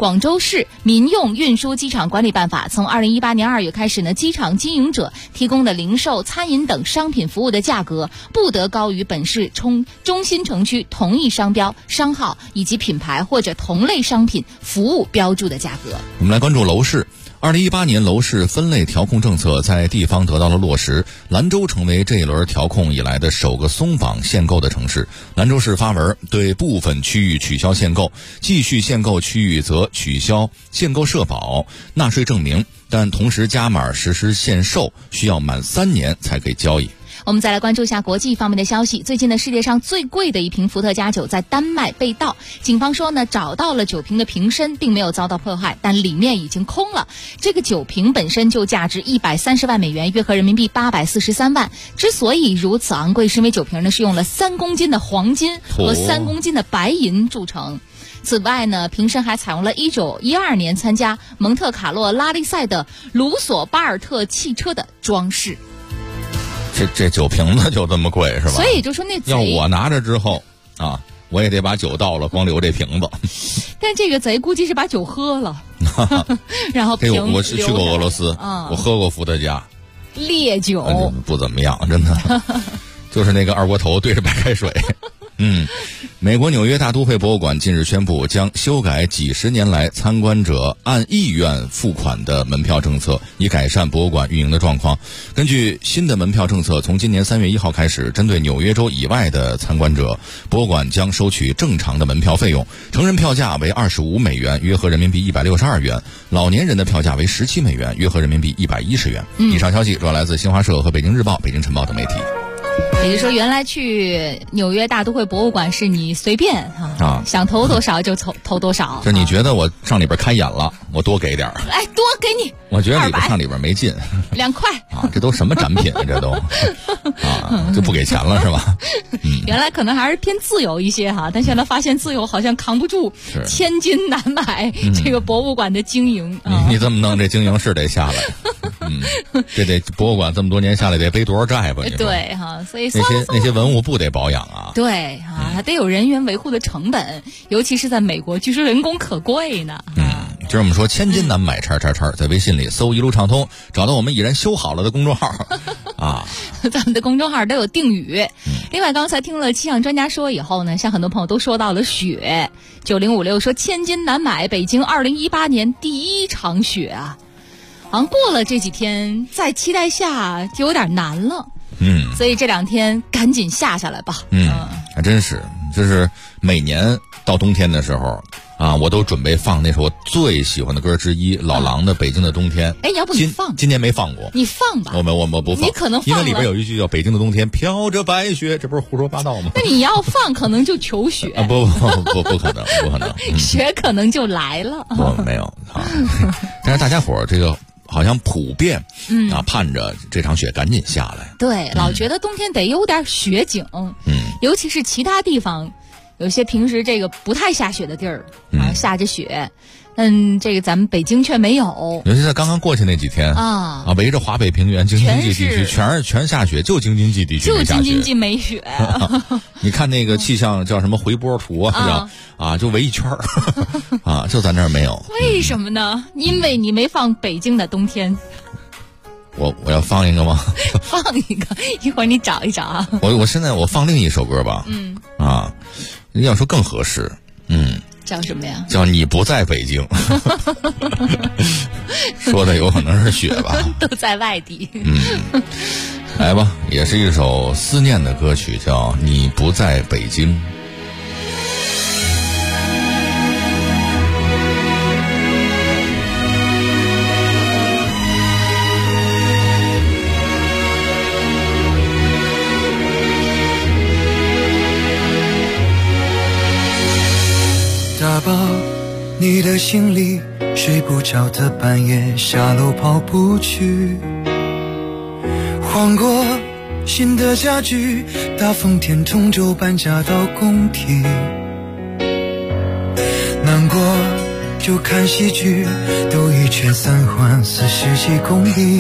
广州市民用运输机场管理办法》，从2018年2月开始呢，机场经营者提供的零售、餐饮等商品服务的价格不得高于本市中心城区同一商标、商号以及品牌或者同类商品服务标注的价格。 我们来关注楼市。2018年楼市分类调控政策在地方得到了落实，兰州成为这一轮调控以来的首个松绑限购的城市。兰州市发文对部分区域取消限购，继续限购区域则取消限购社保、纳税证明，但同时加码实施限售，需要满3年才可以交易。 我们再来关注一下国际方面的消息。最近呢，世界上最贵的一瓶伏特加酒在丹麦被盗，警方说呢，找到了酒瓶的瓶身，并没有遭到破坏，但里面已经空了。这个酒瓶本身就价值130万美元，约合人民币843万。之所以如此昂贵，是因为酒瓶呢是用了3公斤的黄金和3公斤的白银铸成。此外呢，瓶身还采用了1912年参加蒙特卡洛拉力赛的卢索巴尔特汽车的装饰。 这酒瓶子就这么贵是吧？ 所以就说那贼要我拿着之后啊，我也得把酒倒了，光留这瓶子。 但这个贼估计是把酒喝了，然后瓶我是去过俄罗斯，我喝过伏特加烈酒， 不怎么样，真的，就是那个二锅头对着白开水。美国纽约大都会博物馆近日宣布，将修改几十年来参观者按意愿付款的门票政策，以改善博物馆运营的状况。根据新的门票政策，从今年3月1号开始，针对纽约州以外的参观者，博物馆将收取正常的门票费用。成人票价为25美元，约合人民币162元；老年人的票价为17美元，约合人民币110元。以上消息主要来自新华社和北京日报、北京晨报等媒体。 也就是说，原来去纽约大都会博物馆是你随便想投多少就投多少。 就你觉得我上里边开眼了，我多给点儿， 哎，多给你。 我觉得上里边没劲 ，2块啊，这都什么展品啊？这都就不给钱了是吧？ 原来可能还是偏自由一些哈，但现在发现自由好像扛不住千金难买这个博物馆的经营。 你这么弄，这经营是得下来。这得博物馆这么多年下来得背多少债吧？ 对哈，所以那些文物不得保养啊？ 对啊，还得有人员维护的成本，尤其是在美国，据说人工可贵呢。 今儿我们说千金难买叉叉叉，在微信里搜一路畅通，找到我们已然修好了的公众号啊。 咱们的公众号都有定语。另外，刚才听了气象专家说以后呢，像很多朋友都说到了雪。9056说千金难买，北京2018年第1场雪啊。好像过了这几天，再期待下就有点难了。所以这2天赶紧下来吧。 还真是，就是每年到冬天的时候啊，我都准备放那首我最喜欢的歌之一，老狼的《北京的冬天》。 哎，要不你放？ 今年没放过。 你放吧。 我不放。 你可能放了， 因为里边有一句叫“北京的冬天飘着白雪”，这不是胡说八道吗？ 那你要放，可能就求雪。 不可能，不可能。 雪可能就来了。 我没有啊，但是大家伙这个。好像普遍盼着这场雪赶紧下来。 对，老觉得冬天得有点雪景。尤其是其他地方，有些平时这个不太下雪的地儿下着雪。这个咱们北京却没有。 尤其在刚刚过去那几天围着华北平原京津冀地区全下雪，就京津冀地区没下雪， 就京津冀没雪。 你看那个气象叫什么回波图就围一圈就咱这儿没有。 为什么呢？因为你没放北京的冬天。 我要放一个吗？ 放一个，一会儿你找一找啊。 我现在我放另一首歌吧。要说更合适。 叫什么呀？ 叫你不在北京。说的有可能是雪吧。 都在外地。 来吧，也是一首思念的歌曲，叫你不在北京。 打包你的行李，睡不着的半夜下楼跑步去，换过新的家具，大风天同舟搬家到工体，难过就看戏剧，兜一圈3环40几公里，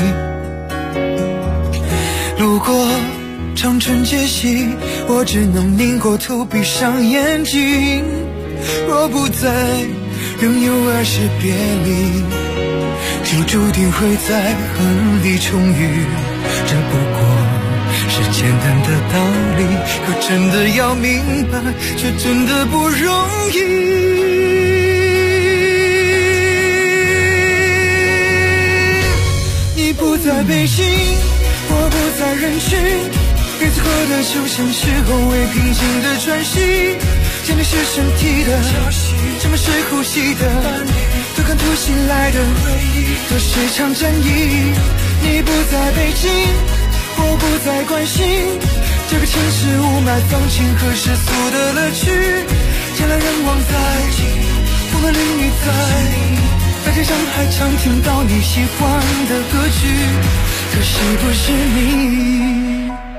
路过长春街西，我只能拧过头闭上眼睛。若不在仍有爱是别离，就注定会在恨里重遇。这不过是简单的道理，可真的要明白，却真的不容易。你不在北京，我不在人群，日子过得就像是后未平静的喘息。前面是身体的，前面是呼吸的，都看突袭来的回忆，都是场战役。你不在北京，我不再关心这个城市雾霾、放晴和世俗的乐趣。人来人往在，风和淋雨在街上还常听到你喜欢的歌曲，可惜不是你。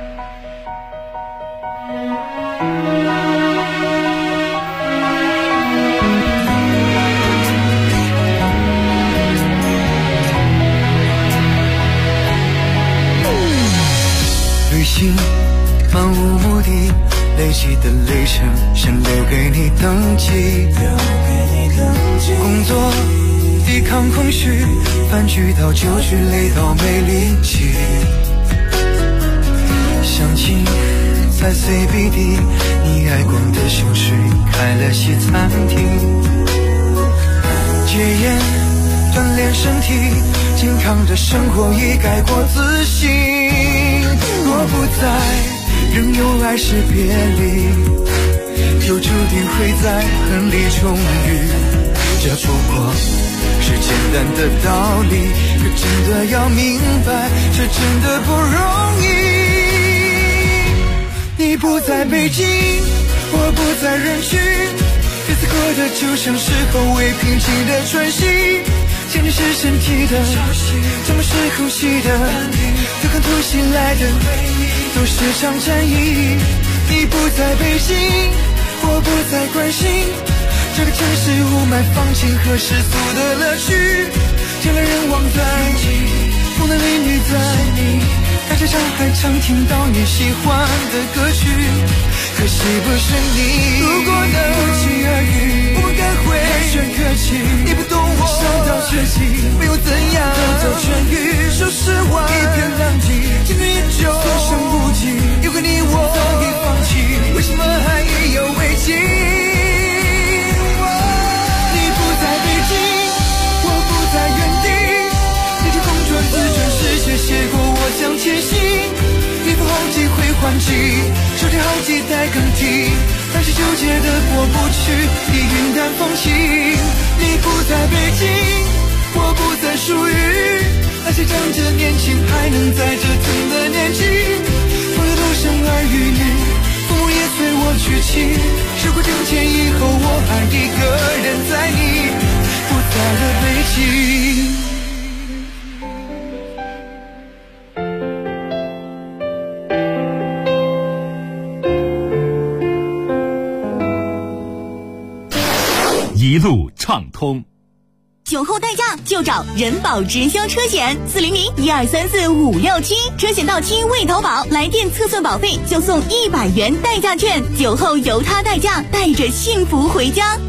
旅行漫无目的，累积的里程先留给你登记。工作抵抗空虚，饭局到酒局累到没力气。相亲在 CBD， 你爱逛的秀水开了西餐厅。戒烟锻炼身体，健康的生活已改过自新。我不在，仍有爱是别离，就注定会在恨里重遇。这不过是简单的道理，可真的要明白，这真的不容易。你不在北京，我不在人群，日子过得就像是后未平静的喘息。前面是身体的，前面是呼吸的，都看突袭来的都是场战役。你不在北京，我不再关心这个城市雾霾、放晴和世俗的乐趣。人来人往在，风的淋雨在，大街上还常听到你喜欢的歌曲，可惜不是你。如果能不期而遇，我们该会寒暄客气。你不懂我，伤到绝迹，没有怎样得到痊愈，说实话一片狼藉，千年也就所剩无几。有个你我早已放弃，为什么还意犹未尽？你不在北京，我不在原地，那句空转自转是写写过我将前行。一副好几回还击，手提好几代更替，但是纠结的过不去，已云淡风轻。你不在北京，我不再属于那些长着年轻还能在折腾的年纪。朋友都生儿育女，父母也催我娶妻，时过境迁以后，我还一个人在你不在的北京。 一路畅通， 酒后代驾就找人保直销车险，400-1234-567，车险到期未投保，来电测算保费就送100元代驾券，酒后由他代驾，带着幸福回家。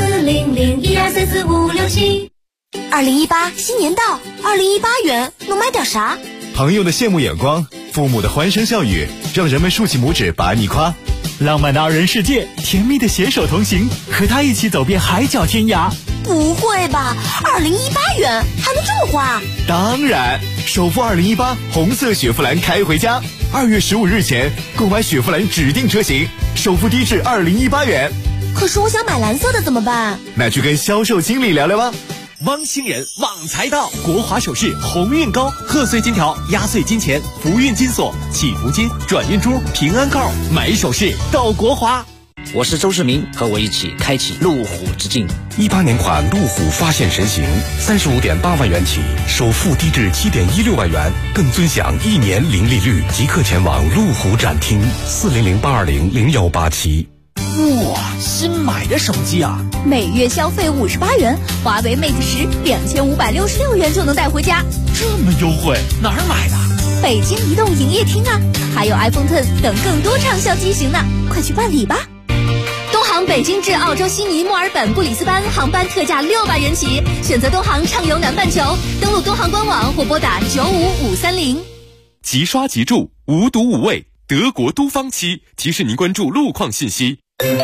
400-1234-567。2018新年到，2018元能买点啥？ 朋友的羡慕眼光，父母的欢声笑语，让人们竖起拇指把你夸。 浪漫的二人世界，甜蜜的携手同行，和他一起走遍海角天涯。 不会吧，2018元还能这么花？ 当然，首付2018红色雪佛兰开回家，2月15日前购买雪佛兰指定车型，首付低至2018元。 可是我想买蓝色的怎么办？ 那去跟销售经理聊聊吧。 汪星人旺财到，国华首饰鸿运高，贺岁金条、压岁金钱、福运金锁、祈福金、转运珠、平安扣，买首饰到国华。 我是周世明，和我一起开启路虎之境。 18年款路虎发现神行，35.8万元起，首付低至7.16万元，更尊享1年零利率。即刻前往路虎展厅，400-820-0187。 哇，新买的手机啊！ 每月消费58元，华为 Mate 10 2566元就能带回家， 这么优惠，哪儿买的？ 北京移动营业厅啊，还有 iPhone X 等更多畅销机型呢，快去办理吧！ 东海航北京至澳洲悉尼、墨尔本、布里斯班航班特价600元起，选择东航畅游南半球。登录东航官网或拨打95530。 即刷即住，无毒无味，德国都方漆提示您关注路况信息。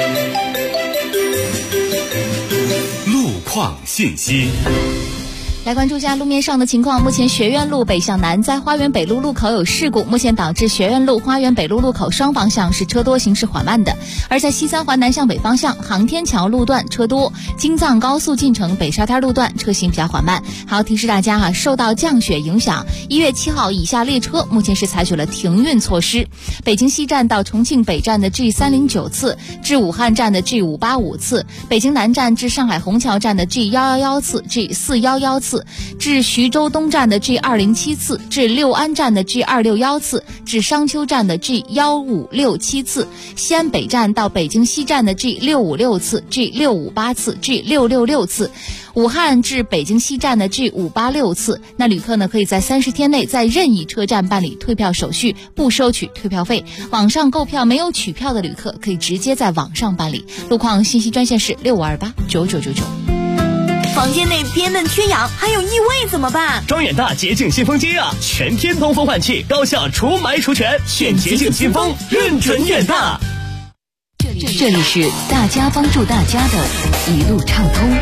路况信息。 来关注一下路面上的情况。目前学院路北向南在花园北路路口有事故，目前导致学院路、花园北路路口双方向是车多，行驶缓慢的。而在西三环南向北方向，航天桥路段车多，京藏高速进城北沙滩路段车行比较缓慢。还要提示大家受到降雪影响，1月7号以下列车目前是采取了停运措施。北京西站到重庆北站的 G309 次，至武汉站的 G585 次，北京南站至上海虹桥站的 G111 次、G411 次，至徐州东站的 G207 次，至六安站的 G261 次，至商丘站的 G1567 次，西安北站到北京西站的 G656 次、G658 次、G666 次，武汉至北京西站的 G586 次。那旅客呢，可以在30天内在任意车站办理退票手续，不收取退票费。网上购票没有取票的旅客，可以直接在网上办理。路况信息专线是65289999。 房间内憋闷缺氧，还有异味怎么办？ 装远大洁净新风机啊，全天通风换气，高效除霾除醛，选洁净新风，认准远大。 这里是大家帮助大家的一路畅通。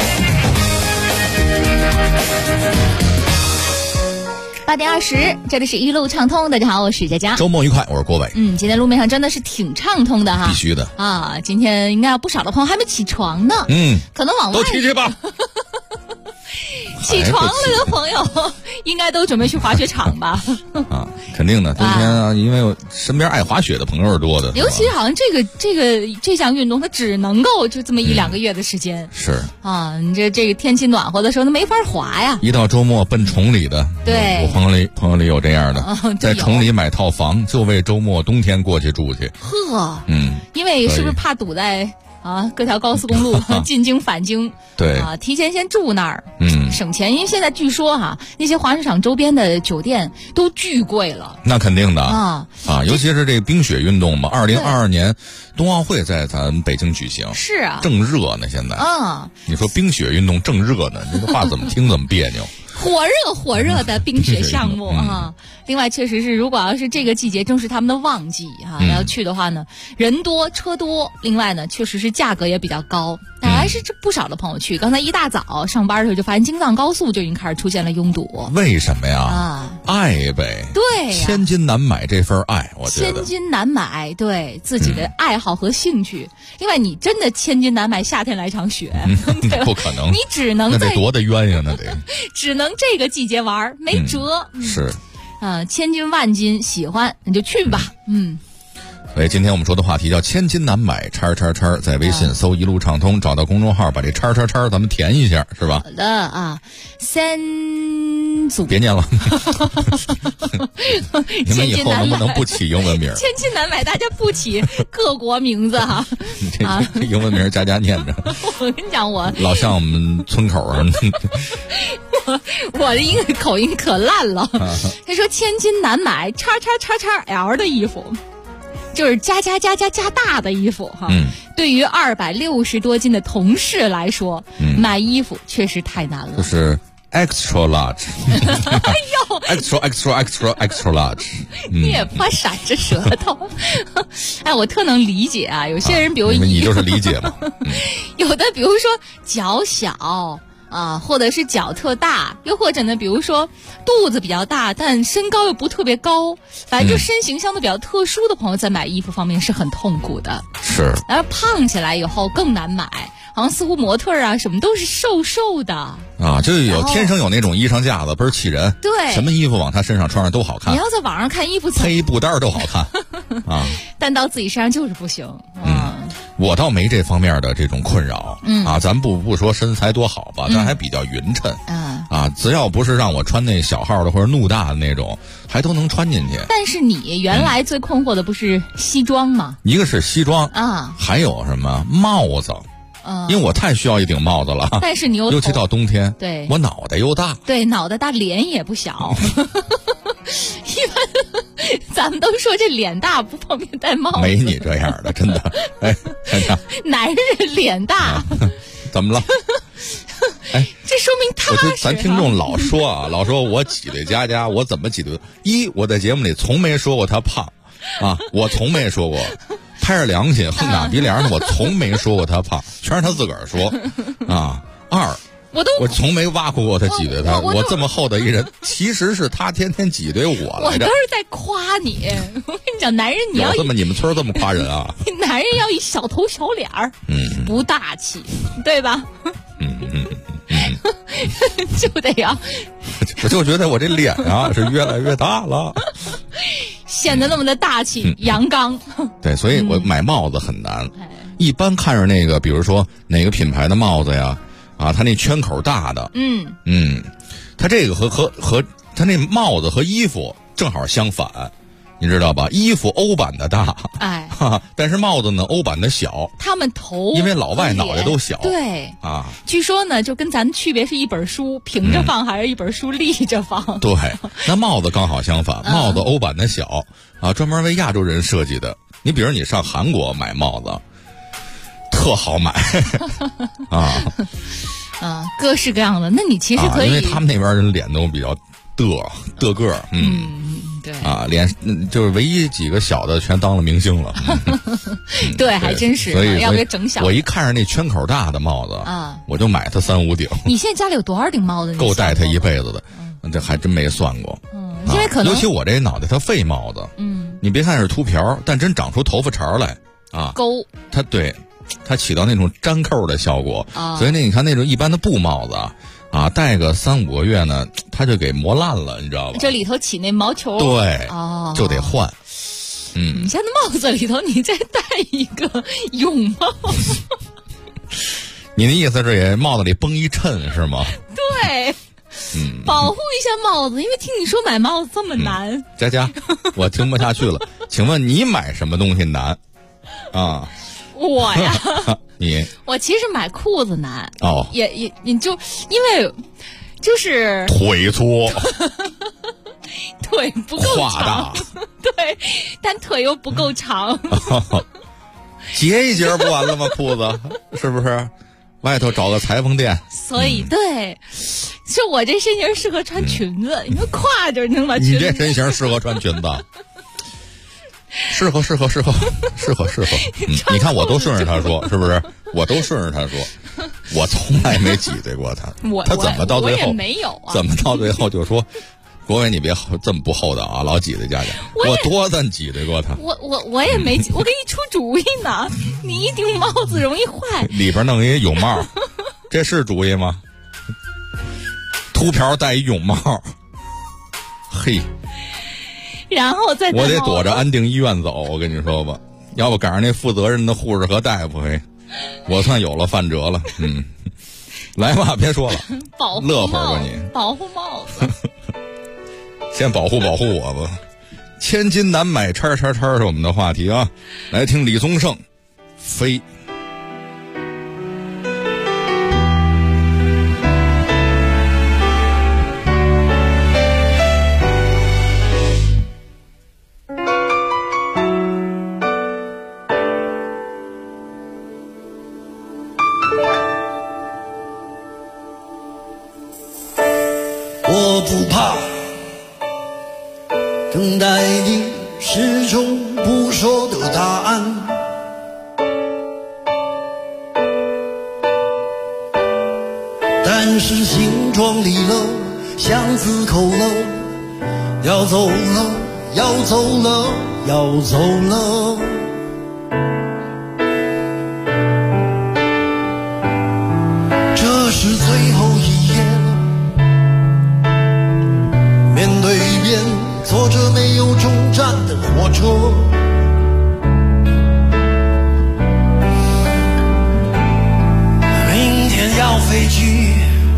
8点20，这里是一路畅通。大家好，我是佳佳。 周末愉快，我是郭伟。 今天路面上真的是挺畅通的哈。 必须的啊！今天应该有不少的朋友还没起床呢。可能往外都起吧。 起床了的朋友应该都准备去滑雪场吧？ 啊，肯定的。今天啊，因为我身边爱滑雪的朋友是多的， 尤其是好像这项运动，它只能够就这么1-2个月的时间。 是啊，你这个天气暖和的时候，那没法滑呀。 一到周末奔崇礼的， 对， 我朋友里有这样的，在崇礼买套房，就为周末冬天过去住去。 呵，因为是不是怕堵在各条高速公路进京返京？ 对提前先住那儿，省钱。因为现在据说那些滑雪场周边的酒店都巨贵了。 那肯定的尤其是这个冰雪运动嘛，2022年冬奥会在咱北京举行， 是啊， 正热呢现在你说冰雪运动正热呢，这个话怎么听怎么别扭。 火热的冰雪项目另外确实是，如果要是这个季节正是他们的旺季要去的话呢，人多车多，另外呢确实是价格也比较高，但还是不少的朋友去。刚才一大早上班的时候就发现京藏高速就已经开始出现了拥堵。 为什么呀？爱呗。 对呀， 千金难买这份爱，我觉得千金难买，对自己的爱好和兴趣。另外你真的千金难买夏天来场雪，对吧？ 不可能， 你只能那得多大鸳鸯，那得只能这个季节玩，没辙。 是千金万金喜欢你就去吧。 所以今天我们说的话题叫千金难买叉叉叉，在微信搜一路畅通，找到公众号，把这叉叉叉咱们填一下，是吧？ 好的三组别念了。你们以后能不能不起英文名？ 千金难买，大家不起各国名字哈。 这英文名佳佳念着。 我跟你讲，我老像我们村口上。 我的英语口音可烂了。他说千金难买叉叉叉叉 L 的衣服。就是加大的衣服哈，对于260多斤的同事来说，买衣服确实太难了。 就是 extra large， 哎呦 extra large， 你也怕闪着舌头。哎，我特能理解啊，有些人比如你就是理解嘛， 有的比如说脚小。或者是脚特大，又或者呢，比如说肚子比较大，但身高又不特别高，反正就身形相对比较特殊的朋友，在买衣服方面是很痛苦的。 是， 然后胖起来以后更难买，好像似乎模特什么都是瘦的就有天生有那种衣裳架子，倍儿气人。 对， 什么衣服往他身上穿上都好看。 你要在网上看衣服， 配布袋都好看但到自己身上就是不行。 我倒没这方面的这种困扰咱不说身材多好吧，但还比较匀称只要不是让我穿那小号的或者怒大的那种，还都能穿进去。 但是你原来最困惑的不是西装吗？ 一个是西装还有什么帽子。因为我太需要一顶帽子了， 但是你尤其到冬天， 对， 我脑袋又大， 对，脑袋大，脸也不小。一般咱咱们都说这脸大不方便戴帽子， 没你这样的，真的。哎，看看， 男人脸大， 怎么了？哎， 这说明踏实。 咱听众老说我挤兑佳佳，我怎么挤兑？我在节目里从没说过她胖，啊，我从没说过。拍着良心，横打鼻梁的，我从没说过她胖，全是她自个儿说，啊。我从没挖苦过他挤兑他，我这么厚的一人，其实是他天天挤兑我来着。 我都是在夸你，我跟你讲，男人你要你们村这么夸人啊？ 男人要一小头小脸儿，不大气，对吧？就得呀。 我就觉得我这脸啊是越来越大了， 显得那么的大气阳刚。 对，所以我买帽子很难。一般看着那个，比如说哪个品牌的帽子呀。啊，他那圈口大的，他这个和他那帽子和衣服正好相反，你知道吧？衣服欧版的大，但是帽子呢欧版的小。 他们头因为老外脑袋都小， 对啊。 据说呢，就跟咱区别是一本书平着放还是一本书立着放。 对，那帽子刚好相反，帽子欧版的小啊，专门为亚洲人设计的。你比如你上韩国买帽子。特好买各式各样的。那你其实可以， 因为他们那边人脸都比较的个儿， 对啊，脸就是唯一几个小的全当了明星了。 对，还真是， 所以要给整小。 我一看着那圈口大的帽子啊，我就买它3、5顶。 你现在家里有多少顶帽子？ 够戴它一辈子的，这还真没算过。 因为可能尤其我这脑袋它废帽子，你别看是秃瓢，但真长出头发茬来啊， 勾它对。它起到那种粘扣的效果，所以你看那种一般的布帽子啊，戴个3、5个月呢，它就给磨烂了，你知道吧？ 这里头起那毛球， 对，就得换。 你像那帽子里头，你再戴一个泳帽， 你的意思是也帽子里绷一衬是吗？ 对，保护一下帽子，因为听你说买帽子这么难。 佳佳，我听不下去了，请问你买什么东西难啊？ 我呀，我其实买裤子难也你就因为就是腿粗， 腿不够长，对，但腿又不够长， 截一截不完了吗？裤子是不是？外头找个裁缝店。 所以对，是我这身形适合穿裙子，你说胯就能把裙子。 你这身形适合穿裙子。适合。你看我都顺着他说，是不是？我都顺着他说，我从来没挤兑过他。他怎么到最后没有啊？ 怎么到最后就说，国伟你别这么不厚道啊，老挤兑佳佳。我多咱挤兑过他。 我也没，我给你出主意呢。你一顶帽子容易坏， 里边弄一泳帽，这是主意吗？秃瓢戴一泳帽，嘿。 然后再我得躲着安定医院走，我跟你说吧，要不赶上那负责任的护士和大夫，嘿，我算有了范辙了。来吧，别说了，乐会儿吧你， 保护帽子， 先保护我吧。千金难买叉叉叉是我们的话题啊，来听李宗盛，飞。 我不怕等待你始终不说的答案，但是心装离了，箱子扣了，要走了，要走了，要走了。这是最后一页了，面对面坐着没有终站的火车，明天要飞去，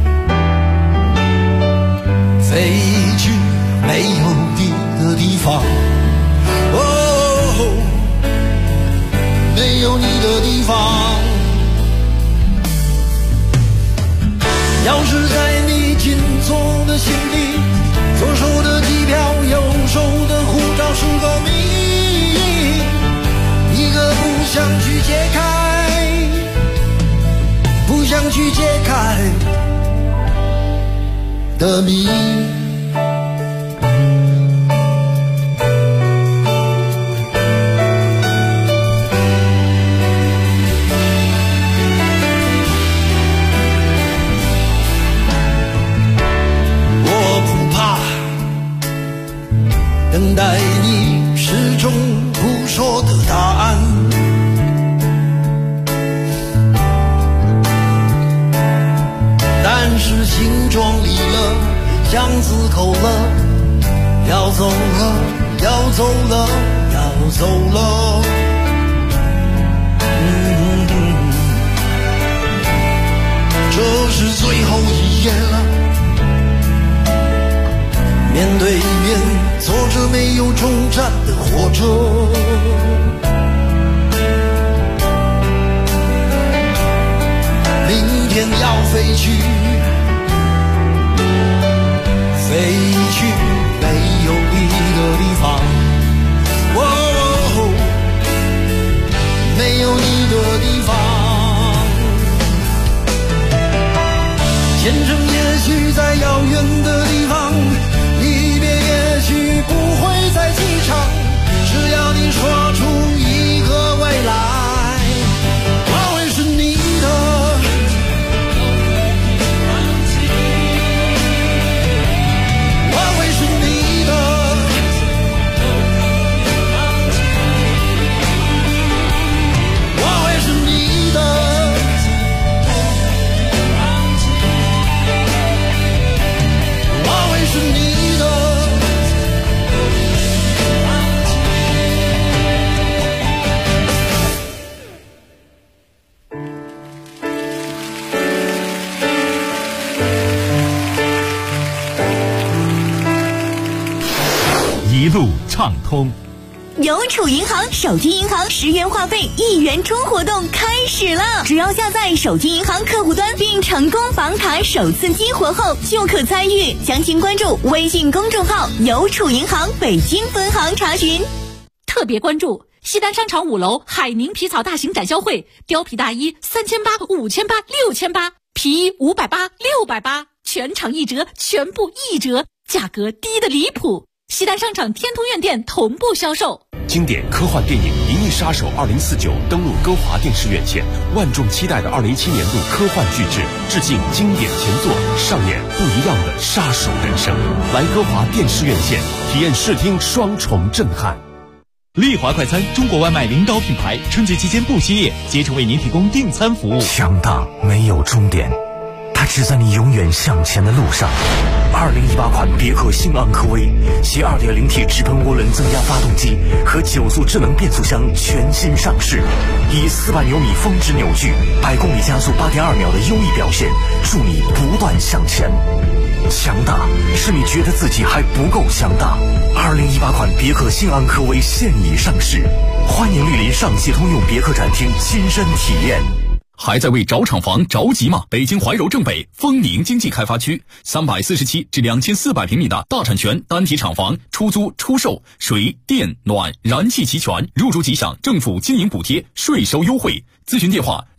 飞去没有你的地方，哦，没有你的地方。钥匙在你紧锁的行李，左手的机票，右手的护照， 是个谜，一个不想去解开，不想去解开的谜。等待你始终不说的答案，但是心装离了，箱子口了，要走了，要走了，要走了。这是最后一页了，面对面坐着没有终站的火车，明天要飞去，飞去没有你的地方，哦，没有你的地方。前程也许在遥远的地方，离别也许不会在机场，只要你说出一个未来，我会是你的，我会是你的，我会是你的，我会是你的。 一路畅通。 邮储银行手机银行10元话费1元充活动开始了！只要下载手机银行客户端并成功绑卡首次激活后，就可参与。详情关注微信公众号“邮储银行北京分行”查询。 特别关注西单商场5楼海宁皮草大型展销会，貂皮大衣3800、5800、6800，皮衣580、680，全场1折，全部1折，价格低得离谱。西单商场天通苑店同步销售。 经典科幻电影《银翼杀手2049》登陆歌华电视院线，万众期待的2017年度科幻巨制，致敬经典前作，上演不一样的杀手人生。来歌华电视院线体验视听双重震撼。 丽华快餐，中国外卖领导品牌，春节期间不歇业，竭诚为您提供订餐服务。 强大没有终点，它只在你永远向前的路上。2018款别克新昂科威携 2.0T 直喷涡轮增压发动机和9速智能变速箱全新上市，以400牛米峰值扭矩100公里加速8.2秒的优异表现，助你不断向前。强大是你觉得自己还不够强大。2018款别克新昂科威现已上市，欢迎莅临上汽通用别克展厅亲身体验。 还在为找厂房着急吗？北京怀柔正北丰宁经济开发区347至2400平米的大产权单体厂房，出租出售，水电暖燃气齐全，入住即享政府经营补贴，税收优惠。咨询电话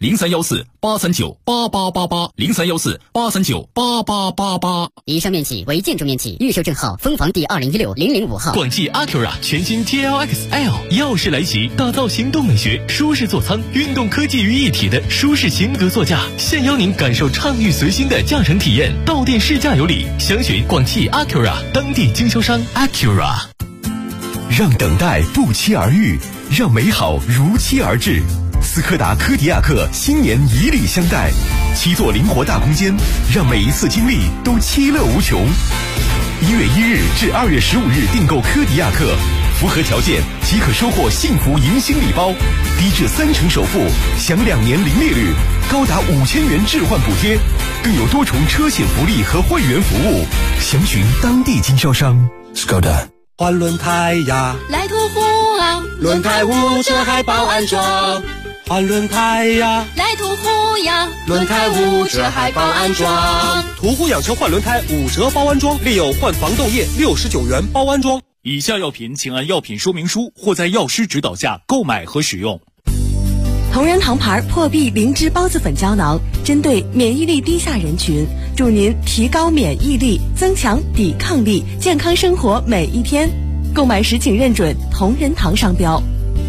0314-839-8888，0314-839-8888。 以上面企为建筑面积，预售证号分房第2016-005号。 广汽 Acura 全新 TLX-L 耀世来袭，打造行动美学、舒适座舱、运动科技于一体的舒适型格座驾，现邀您感受畅域随心的驾乘体验，到店试驾有礼。详询广汽 Acura 当地经销商 Acura。 让等待不期而遇，让美好如期而至。斯柯达柯迪亚克新年以礼相待，7座灵活大空间，让每一次经历都其乐无穷。1月1日至2月15日订购柯迪亚克，符合条件即可收获幸福迎新礼包，低至30%首付，享2年零利率，高达5000元置换补贴，更有多重车险福利和会员服务。详询当地经销商。Skoda。 换轮胎呀， 来途虎啊， 轮胎5折还保安装。换轮胎呀， 来途虎呀， 轮胎5折还保安装。 途虎养车换轮胎5折包安装，另有换防冻液69元包安装。 以下药品请按药品说明书或在药师指导下购买和使用。 同仁堂牌破壁灵芝孢子粉胶囊，针对免疫力低下人群，助您提高免疫力，增强抵抗力，健康生活每一天。购买时请认准同仁堂商标。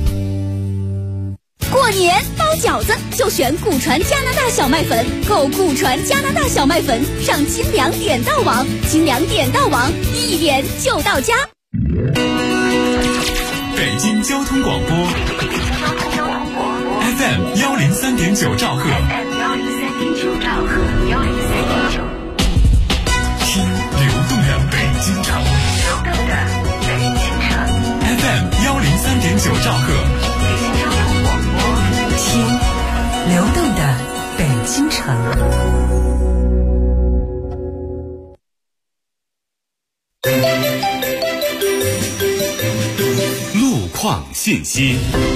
过年包饺子就选古传加拿大小麦粉，购古传加拿大小麦粉上精粮点到网，精粮点到网，一点就到家。 北京交通广播 FM 103.9兆赫，听流动的北京城，FM 103.9兆赫， 听流动的北京城。 路况信息。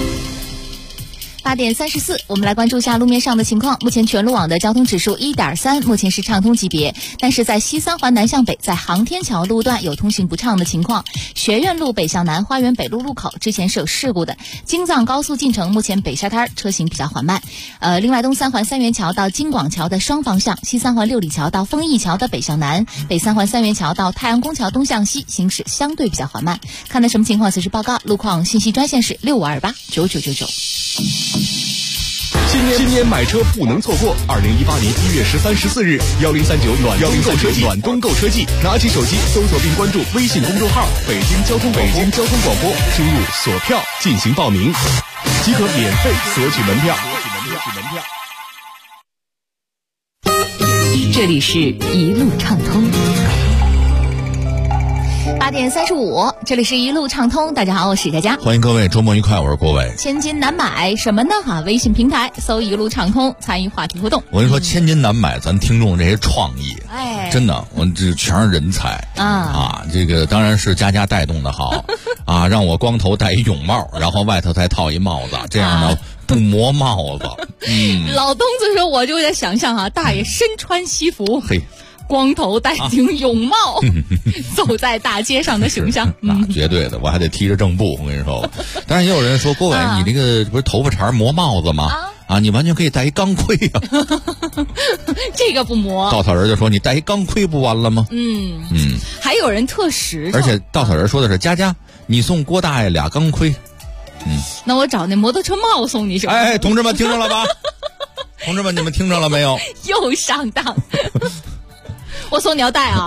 8点34，我们来关注一下路面上的情况。目前全路网的交通指数1.3，目前是畅通级别。但是在西三环南向北，在航天桥路段有通行不畅的情况。学院路北向南花园北路路口之前是有事故的。京藏高速进城目前北沙滩车行比较缓慢。另外东三环三元桥到京广桥的双方向，西三环六里桥到丰益桥的北向南，北三环三元桥到太阳宫桥东向西行驶相对比较缓慢。看到什么情况随时报告。路况信息专线是65289999。 今年买车不能错过！2018年1月13、14日，1039暖冬购车季，拿起手机搜索并关注微信公众号“北京交通广播”，输入锁票进行报名，即可免费索取门票。 这里是一路畅通。 8点35，这里是一路畅通。大家好，我是佳佳， 欢迎各位，周末愉快，我是郭伟。 千金难买什么呢？微信平台搜一路畅通，参与话题互动。 我跟你说，千金难买咱听众这些创意，真的，我这全是人才这个当然是佳佳带动的好让我光头戴一泳帽，然后外头再套一帽子，这样呢不磨帽子。 老东子说，我就在想象大爷身穿西服， 嘿。 光头戴顶泳帽，走在大街上的形象， 那绝对的，我还得提着正步。我跟你说，当然也有人说，郭伟，你这个不是头发茬磨帽子吗？你完全可以戴一钢盔呀。 这个不磨。 稻草人就说你戴一钢盔不完了吗？ 还有人特实， 而且稻草人说的是佳佳，你送郭大爷俩钢盔。 那我找那摩托车帽送你行吗？ 同志们听着了吧？同志们，你们听着了没有？ 又上当。我送你要戴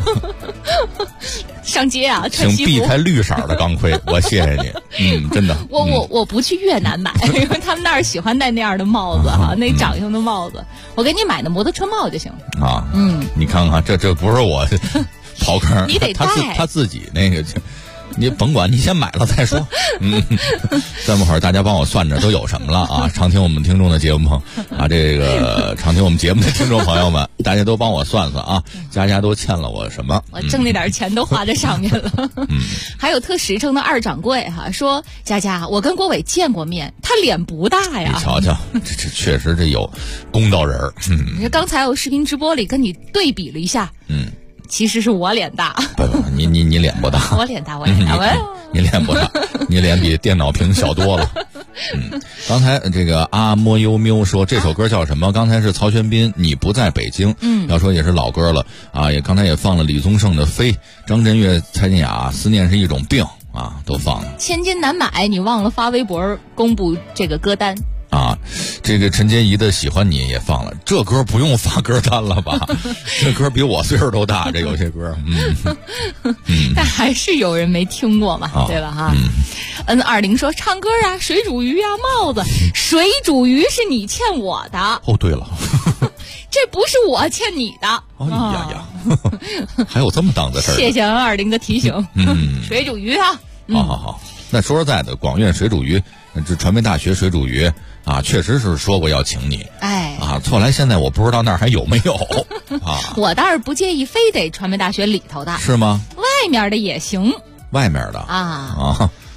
上街穿西服， 请避开绿色的钢盔，我谢谢你。真的。 我不去越南买，因为他们那儿喜欢戴那样的帽子那长相的帽子。我给你买的摩托车帽就行你看看，这不是我刨坑， 你得戴他自己那个。你甭管，你先买了再说。这么会儿大家帮我算着都有什么了常听我们听众的节目这个常听我们节目的听众朋友们，大家都帮我算算家家都欠了我什么？ 我挣那点钱都花在上面了。还有特实诚的二掌柜说，佳佳，我跟郭伟见过面，他脸不大呀。 你瞧瞧，这确实这有公道人。 你说刚才我视频直播里跟你对比了一下，其实是我脸大。 不，你脸不大。 我脸大， 你脸不大，你脸比电脑屏小多了。刚才这个阿莫优喵说这首歌叫什么？刚才是曹轩宾《你不在北京》。要说也是老歌了也刚才也放了李宗盛的《飞》，张震岳、蔡健雅《思念是一种病》都放了。 千金难买，你忘了发微博公布这个歌单。 这个陈洁仪的《喜欢你》也放了，这歌不用发歌单了吧？这歌比我岁数都大，这有些歌， 但还是有人没听过嘛，对吧？N20说唱歌水煮鱼帽子，水煮鱼是你欠我的。 对了， 这不是我欠你的。 还有这么档子事儿。 谢谢N20的提醒。水煮鱼好。那说实在的，广院水煮鱼，这传媒大学水煮鱼确实是说过要请你。后来现在我不知道那儿还有没有我倒是不介意非得传媒大学里头的。 是吗？ 外面的也行。 外面的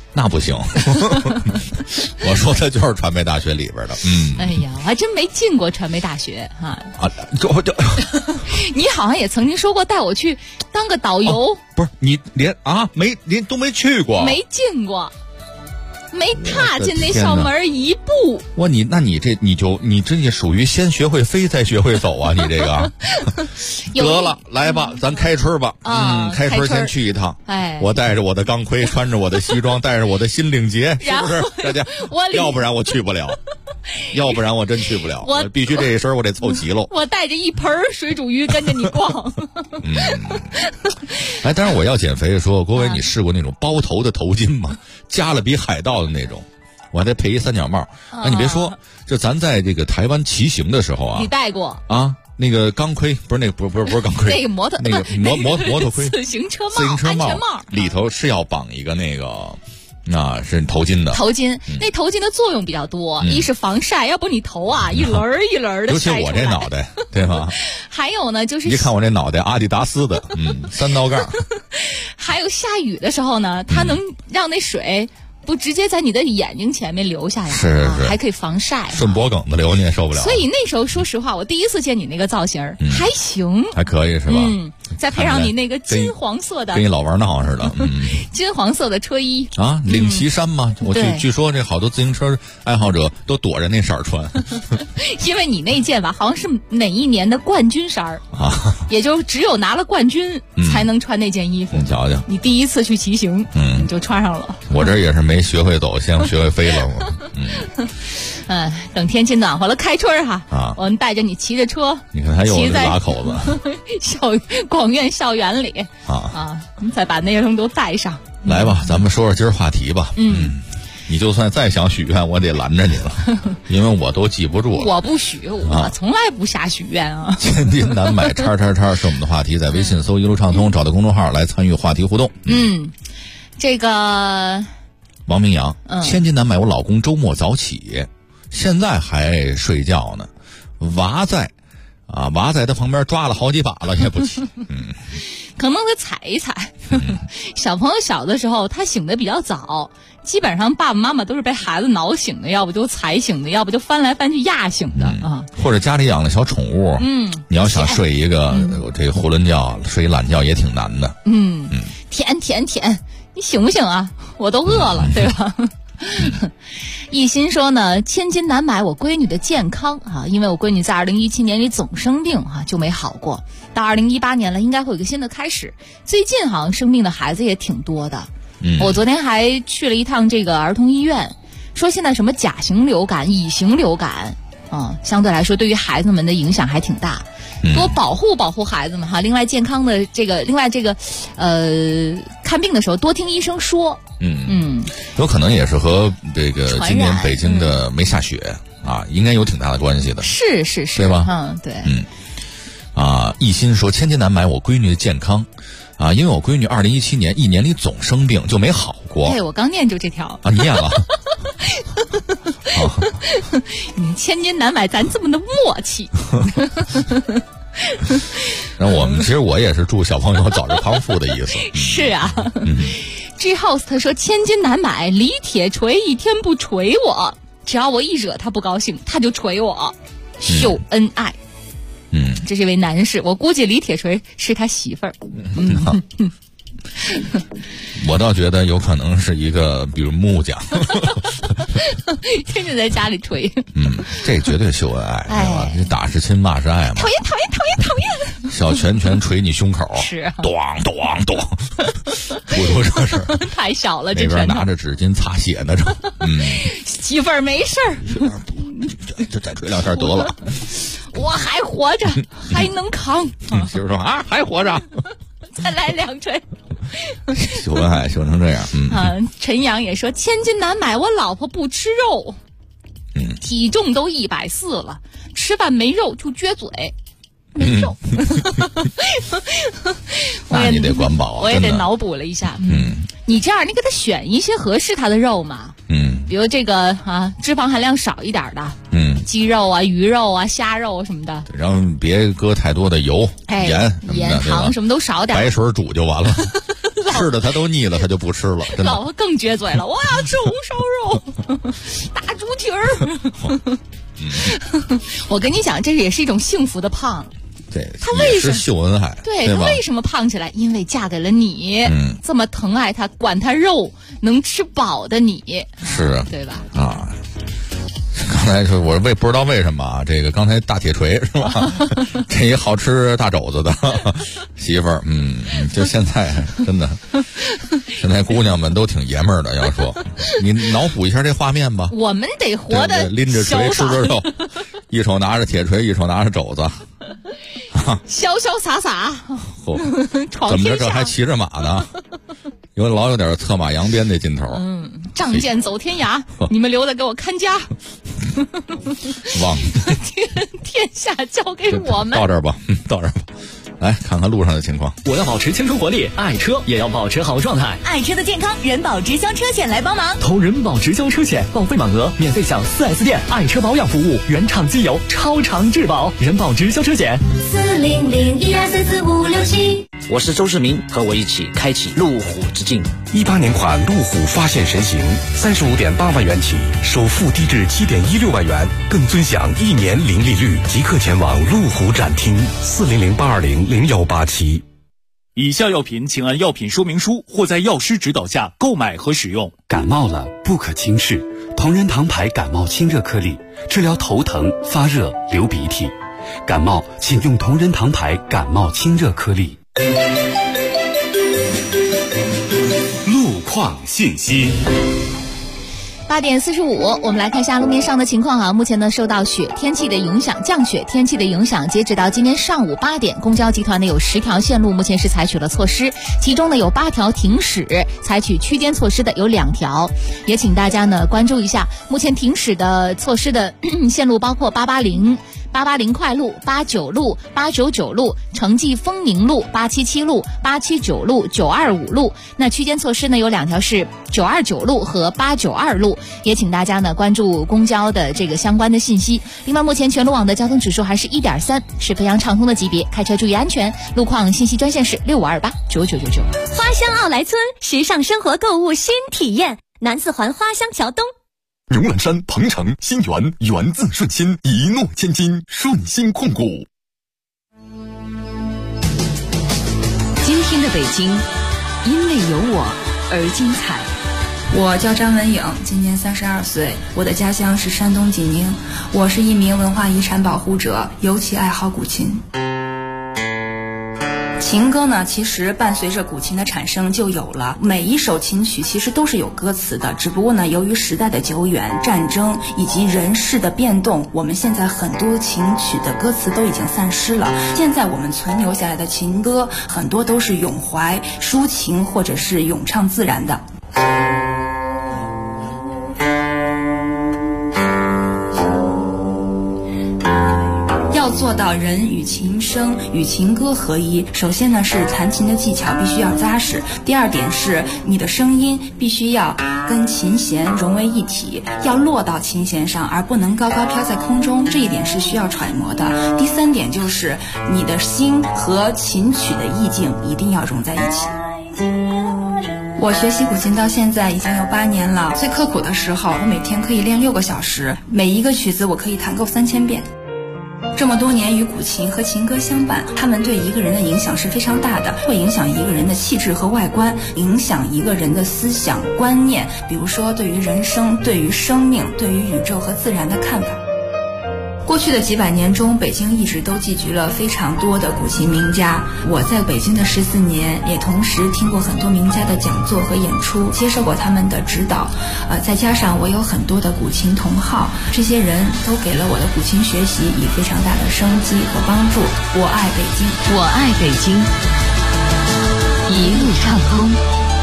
那不行，我说的就是传媒大学里边的。 哎呀，我还真没进过传媒大学哈。 这你好像也曾经说过带我去当个导游。 不是你连都没去过， 没进过。没踏进那校门一步。 你这也属于先学会飞再学会走啊！你这个得了，来吧，咱开春吧。开春先去一趟。我带着我的钢盔，穿着我的西装，带着我的新领结，是不是？大家，要不然我去不了，要不然我真去不了。我必须这一身我得凑齐喽。 我带着一盆水煮鱼跟着你逛。 当然我要减肥的时候，郭伟，你试过那种包头的头巾吗？加了比海盗的那种，我还得配一三角帽。你别说，就咱在这个台湾骑行的时候啊， 你戴过啊？那个钢盔不是不是钢盔， 那个摩托盔， 自行车帽里头是要绑一个那个。那是头巾的头巾，那头巾的作用比较多，一是防晒，要不你头啊一轮一轮的晒出来。 尤其我这脑袋，对吧？ 还有呢，就是你看我这脑袋，阿迪达斯的，3道杠。 还有下雨的时候呢，它能让那水不直接在你的眼睛前面流下来， 是， 还可以防晒。 顺脖梗子流你也受不了。 所以那时候说实话，我第一次见你那个造型还行， 还可以是吧？ 再配上你那个金黄色的， 跟你老玩闹似的， 金黄色的车衣啊，领旗衫嘛。我据说这好多自行车爱好者都躲着那色儿穿， 因为你那件吧，好像是哪一年的冠军衫啊，也就只有拿了冠军才能穿那件衣服。 你瞧瞧， 你第一次去骑行，你就穿上了。 我这也是没学会走，先学会飞了。 等天气暖和了，开春哈，我们带着你骑着车， 你看还有拉口子， 广院校园里你再把那些东西都带上。 来吧，咱们说说今儿话题吧。你就算再想许愿，我得拦着你了，因为我都记不住了。 我不许，我从来不瞎许愿啊。 千金难买叉叉叉是我们的话题，在微信搜一路畅通，找到公众号来参与话题互动。 这个王明阳，千金难买我老公周末早起，现在还睡觉呢，娃在他旁边抓了好几把了也不起。 可能得踩一踩。小朋友小的时候他醒得比较早，基本上爸爸妈妈都是被孩子挠醒的，要不就踩醒的，要不就翻来翻去压醒的啊。 或者家里养的小宠物，你要想睡一个这个囫囵觉，睡一懒觉也挺难的。 舔，你醒不醒啊？我都饿了，对吧？一心说呢，千金难买我闺女的健康啊，因为我闺女在2017年里总生病啊，就没好过。到2018年了，应该会有个新的开始。最近好像生病的孩子也挺多的。我昨天还去了一趟这个儿童医院，说现在什么甲型流感、乙型流感，相对来说对于孩子们的影响还挺大。多保护孩子们哈。另外这个看病的时候多听医生说。 有可能也是和这个今年北京的没下雪啊，应该有挺大的关系的。 是， 对吧？ 对。 我刚念就这条啊，你念了。 你千金难买，咱这么的默契。 那其实我也是祝小朋友早日康复的意思。 是啊。G House 他说千金难买，李铁锤一天不锤我，只要我一惹他不高兴，他就锤我，秀恩爱。这是一位男士，我估计李铁锤是他媳妇儿。 我倒觉得有可能是一个比如木匠。 天天在家里锤。 这绝对秀恩爱，是吧？你打是亲，骂是爱嘛。 讨厌。 小拳捶你胸口， 是咣，不多这事儿。 太小了，这那边拿着纸巾擦血呢， 媳妇儿没事儿， 就再捶两下得了。 我还活着，还能扛。 媳妇说啊，还活着， 再来2锤。 秀恩爱秀成这样。 陈阳也说千金难买，我老婆不吃肉，体重都140了，吃饭没肉就撅嘴。没肉。 那你得管饱啊。 我也得脑补了一下。你这样你给他选一些合适他的肉嘛。比如这个脂肪含量少一点的。鸡肉啊、鱼肉啊、虾肉什么的。 然后别搁太多的油、盐、 糖什么都少点。 白水煮就完了。 吃的他都腻了，他就不吃了。真的， 老婆更撅嘴了，我要吃红烧肉，大猪蹄儿。我跟你讲，这也是一种幸福的胖。 对， 他为什么是秀恩爱？ 对，他为什么胖起来？因为嫁给了你，这么疼爱他，管他肉，能吃饱的你， 是啊， 对吧？ 啊。刚才说我不知道为什么啊，这个刚才大铁锤是吧？这一好吃大肘子的媳妇儿，就现在真的，现在姑娘们都挺爷们儿的。要说你脑补一下这画面吧， 我们得活得拎着锤吃着肉，一手拿着铁锤，一手拿着肘子， 潇潇洒洒， 怎么着这还骑着马呢？有点策马扬鞭的劲头。 仗剑走天涯，你们留着给我看家。 忘天下交给我们。 到这儿吧，到这儿吧。来看看路上的情况。 我要保持青春活力，爱车也要保持好状态。 爱车的健康，人保直销车险来帮忙。 投人保直销车险，报废满额免费享 4S 店爱车保养服务，原厂机油，超长质保。人保直销车险 40012344567。 我是周世明，和我一起开启路虎之境。 18年款路虎发现神行，35.8万元起，首付低至7.16万元，更尊享1年零利率。即刻前往路虎展厅，40082000187。 以下药品请按药品说明书或在药师指导下购买和使用。 感冒了不可轻视，同仁堂牌感冒清热颗粒，治疗头疼、发热、流鼻涕。感冒请用同仁堂牌感冒清热颗粒。 路况信息。 8点45，我们来看一下路面上的情况啊。目前呢，受到雪天气的影响，降雪天气的影响，截止到今天上午8点，公交集团呢有10条线路目前是采取了措施，其中呢有8条停驶，采取区间措施的有2条。也请大家呢关注一下，目前停驶的措施的线路包括880快路、89路、899路、城际丰宁路、877路、879路、925路。那区间措施呢有2条是929路和892路。也请大家呢关注公交的这个相关的信息。另外，目前全路网的交通指数还是1.3，是非常畅通的级别，开车注意安全。路况信息专线是6528999999。 花乡奥莱村，时尚生活购物新体验，南四环花乡桥东。 牛栏山、鹏城、新源，源自顺心，一诺千金，顺心控股。 今天的北京，因为有我而精彩。 我叫张文颖，今年32岁，我的家乡是山东济宁，我是一名文化遗产保护者，尤其爱好古琴。情歌呢，其实伴随着古琴的产生就有了，每一首琴曲其实都是有歌词的，只不过呢，由于时代的久远、战争以及人事的变动，我们现在很多琴曲的歌词都已经散失了。现在我们存留下来的情歌，很多都是咏怀、抒情或者是咏唱自然的。要做到人与琴声与情歌合一，首先呢是弹琴的技巧必须要扎实，第二点是你的声音必须要跟琴弦融为一体，要落到琴弦上，而不能高高飘在空中，这一点是需要揣摩的。第三点就是你的心和琴曲的意境一定要融在一起。我学习古琴到现在已经有8年了，最刻苦的时候我每天可以练6个小时，每一个曲子我可以弹够3000遍。这么多年与古琴和情歌相伴，他们对一个人的影响是非常大的，会影响一个人的气质和外观，影响一个人的思想观念，比如说对于人生、对于生命、对于宇宙和自然的看法。过去的几百年中，北京一直都聚集了非常多的古琴名家。我在北京的14年，也同时听过很多名家的讲座和演出，接受过他们的指导。再加上我有很多的古琴同好，这些人都给了我的古琴学习以非常大的生机和帮助。我爱北京， 我爱北京，一路畅通。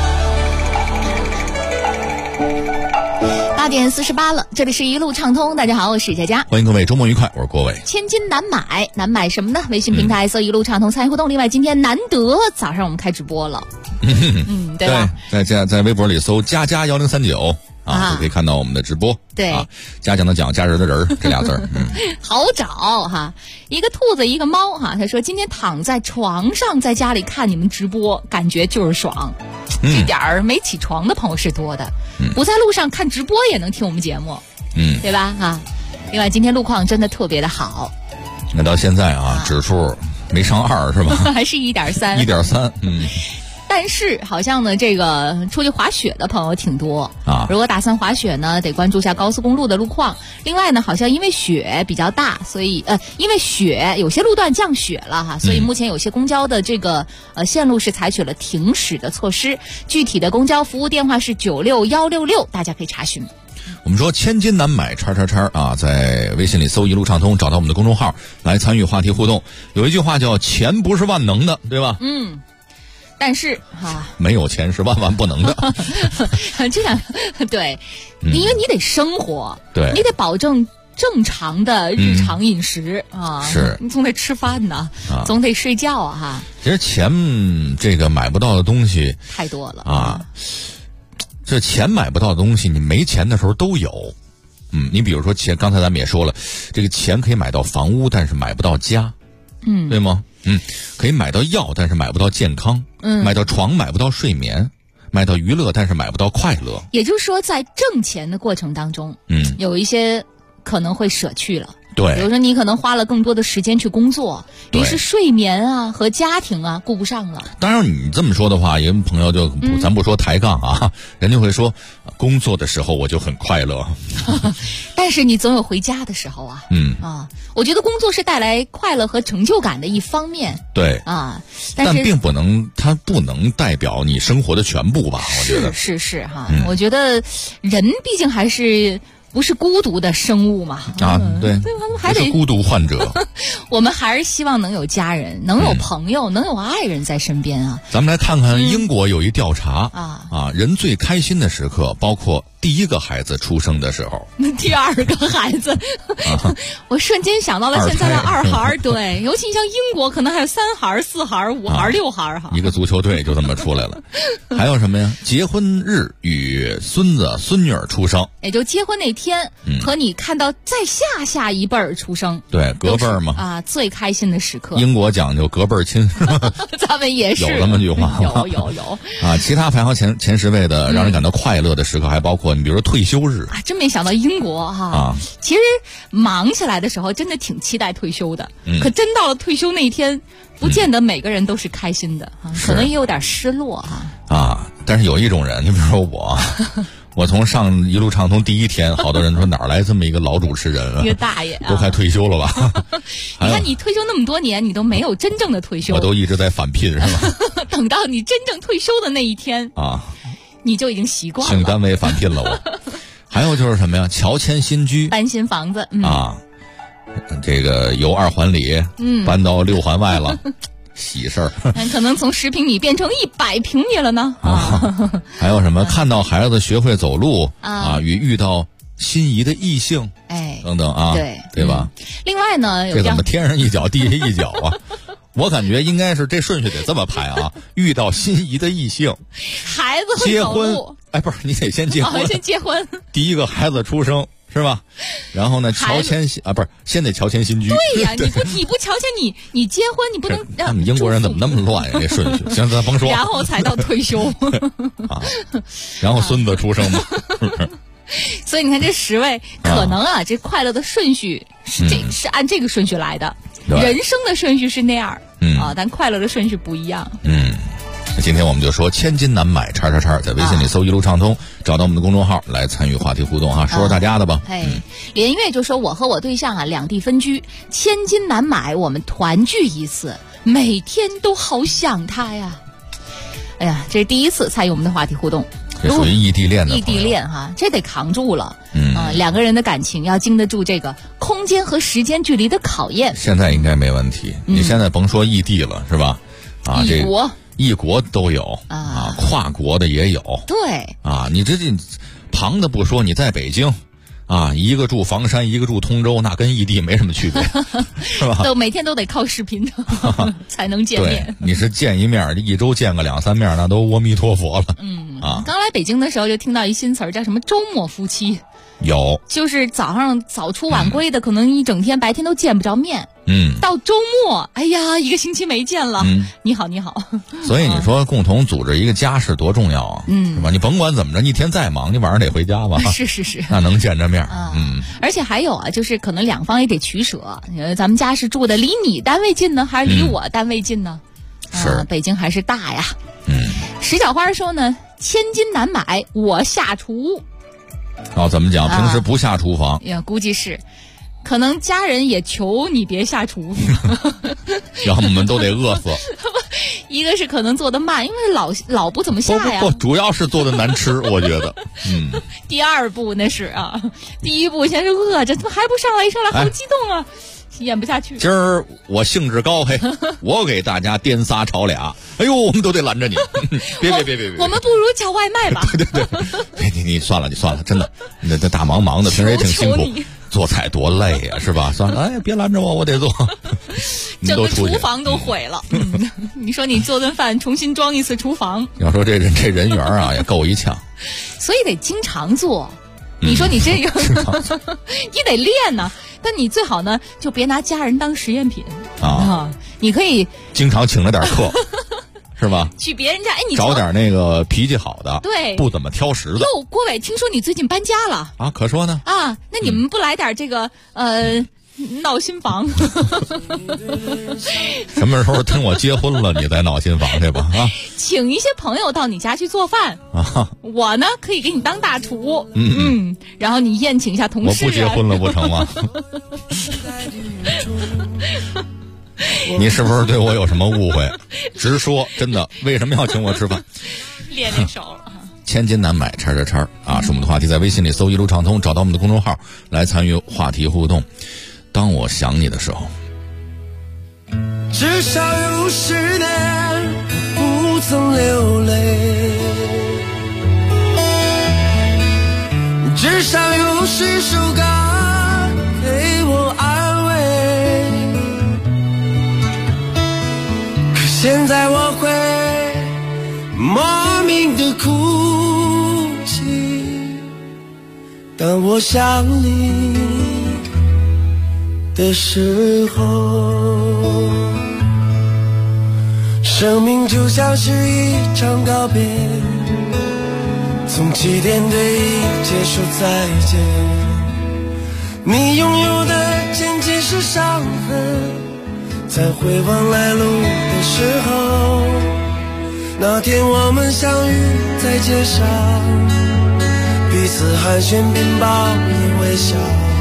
8点48了，这里是一路畅通。大家好，我是佳佳， 欢迎各位，周末愉快，我是郭伟。 千金难买，难买什么呢？微信平台搜一路畅通参与互动。另外，今天难得早上我们开直播了，对吧？ 在微博里搜佳佳1039， 啊，就可以看到我们的直播。 对， 嘉奖的奖，家人的人这俩字儿， 好找哈。一个兔子，一个猫哈。他说今天躺在床上，在家里看你们直播，感觉就是爽。这点儿没起床的朋友是多的，不在路上看直播也能听我们节目，对吧？哈。另外，今天路况真的特别的好。 那到现在啊，指数没上2是吧？ 还是1.3。 1.3， 但是好像呢，这个出去滑雪的朋友挺多啊。如果打算滑雪呢，得关注一下高速公路的路况。另外呢，好像因为雪比较大，所以因为雪有些路段降雪了哈，所以目前有些公交的这个线路是采取了停驶的措施。具体的公交服务电话是96166，大家可以查询。 我们说千金难买叉啊，在微信里搜一路畅通，找到我们的公众号来参与话题互动。有一句话叫钱不是万能的，对吧？ 但是没有钱是万万不能的。 这样对，因为你得生活， 对， 你得保证正常的日常饮食啊， 是你总得吃饭呢，总得睡觉啊。 其实钱这个买不到的东西太多了啊。这钱买不到的东西，你没钱的时候都有。你比如说钱，刚才咱们也说了，这个钱可以买到房屋，但是买不到家，对吗？可以买到药，但是买不到健康，买到床，买不到睡眠，买到娱乐，但是买不到快乐。 也就是说，在挣钱的过程当中，有一些可能会舍去了。 对， 比如说你可能花了更多的时间去工作，于是睡眠啊和家庭啊顾不上了。 当然你这么说的话，有朋友就咱不说抬杠啊，人家会说工作的时候我就很快乐。 但是你总有回家的时候啊。我觉得工作是带来快乐和成就感的一方面。 对啊， 但并不能，它不能代表你生活的全部吧？我觉得是哈。我觉得人毕竟还是不是孤独的生物嘛？ 对， 还得是孤独患者。 我们还是希望能有家人，能有朋友，能有爱人在身边啊。 咱们来看看英国有一调查人最开心的时刻，包括第一个孩子出生的时候， 第二个孩子，我瞬间想到了现在的2孩，对，尤其像英国，可能还有3孩、4孩、5孩、6孩哈。 一个足球队就这么出来了。还有什么呀？结婚日与孙子孙女儿出生， 也就结婚那天和你看到再下一辈儿出生， 对，隔辈儿嘛最开心的时刻。 英国讲究隔辈儿亲， 咱们也是有这么句话吗？ 有其他排行前10位的让人感到快乐的时刻还包括你比如说退休日真没想到英国其实忙起来的时候真的挺期待退休的，可真到了退休那一天，不见得每个人都是开心的可能也有点失落但是有一种人，你比如说我从上一路畅通第一天，好多人说哪儿来这么一个老主持人啊？ 一个大爷都快退休了吧？ 你看你退休那么多年，你都没有真正的退休， 我都一直在返聘是吧？ 等到你真正退休的那一天你就已经习惯了。 请单位返聘了我。还有就是什么呀？乔迁新居， 搬新房子这个由2环里搬到6环外了。喜事儿， 可能从10平米变成100平米了呢。 还有什么？看到孩子学会走路与遇到心仪的异性，等等对吧？ 另外呢， 这怎么天上一脚地下一脚啊？我感觉应该是这顺序得这么排遇到心仪的异性， 孩子结婚，不是你得先结婚， 先结婚， 第一个孩子出生。是吧？然后呢？乔迁不是，先得乔迁新居。 对呀，你不乔迁你结婚你不能。 他们英国人怎么那么乱呀？这顺序，行，咱甭说。 然后才到退休然后孙子出生嘛。 所以你看这10位，可能这快乐的顺序是按这个顺序来的，人生的顺序是那样但快乐的顺序不一样。 今天我们就说千金难买叉，在微信里搜一路畅通，找到我们的公众号来参与话题互动说说大家的吧。 连月就说我和我对象两地分居，千金难买我们团聚一次，每天都好想他呀。哎呀，这是第一次参与我们的话题互动， 这属于异地恋的异地恋这得扛住了。2个人的感情要经得住这个空间和时间距离的考验。 现在应该没问题，你现在甭说异地了是吧？异国都有跨国的也有。 对你这旁的不说，你在北京啊，一个住房山，一个住通州，那跟异地没什么区别，是吧？ 都每天都得靠视频才能见面。 对，你是见一面，一周见个2-3面，那都阿弥陀佛了。 刚来北京的时候就听到一新词儿，叫什么周末夫妻。 有， 就是早上早出晚归的，可能一整天白天都见不着面。到周末，哎呀，一个星期没见了。你好，你好。 所以你说共同组织一个家是多重要啊，是吧？你甭管怎么着，一天再忙，你晚上得回家吧？ 是， 那能见着面。 而且还有啊，就是可能两方也得取舍。咱们家是住的离你单位近呢，还是离我单位近呢？ 是， 北京还是大呀。石小花说呢，千金难买我下厨。 怎么讲？平时不下厨房？ 呀，估计是。可能家人也求你别下厨， 要我们都得饿死。 一个是可能做得慢，因为老不怎么下呀。 不，主要是做的难吃，我觉得。 第二步那是啊，第一步先是饿着，怎么还不上来？一上来好激动啊，咽不下去。 今儿我兴致高，嘿，我给大家颠仨炒俩。哎呦，我们都得拦着你，别！ 我们不如叫外卖吧。 对，你算了，真的，那大忙的，平时也挺辛苦。做菜多累呀，是吧？算了，别拦着我得做。 整个厨房都毁了。你说你做顿饭，重新装一次厨房。 要说这人缘啊，也够一呛。 所以得经常做。你说你这个，你得练呢。但你最好呢，就别拿家人当实验品啊。你可以经常请了点课。是吧？ 去别人家，你找点那个脾气好的， 对， 不怎么挑食的。 哟，郭伟，听说你最近搬家了啊？可说呢。 啊，那你们不来点这个闹新房？ 什么时候等我结婚了，你再闹新房去吧？啊， 请一些朋友到你家去做饭啊。我呢，可以给你当大厨。然后你宴请一下同事。 我不结婚了不成吗？你是不是对我有什么误会？直说，真的，为什么要请我吃饭？ 练手了。 千金难买叉啊！是我们的话题，在微信里搜一路畅通，找到我们的公众号来参与话题互动。当我想你的时候， 至少有10年不曾流泪，至少有10首歌给我安慰。现在我会莫名的哭泣，当我想你的时候。生命就像是一场告别，从起点对结束再见。你拥有的渐渐是伤痕，在回望来路的时候，那天我们相遇在街上，彼此寒暄并报以微笑，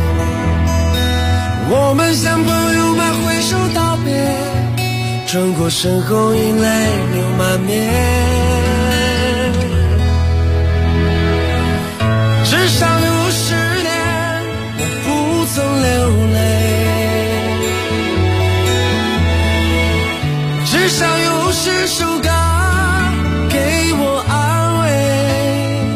我们像朋友们挥手道别，转过身后已泪流满面。至少有10年我不曾流泪，至少有10首歌给我安慰。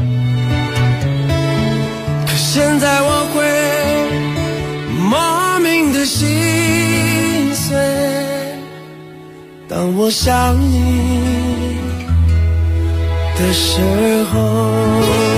可现在我会莫名的心碎，当我想你的时候。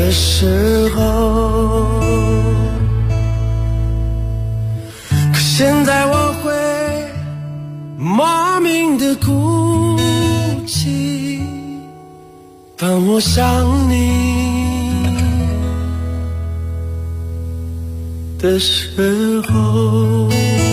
的时候，可现在我会莫名的哭泣，当我想你的时候。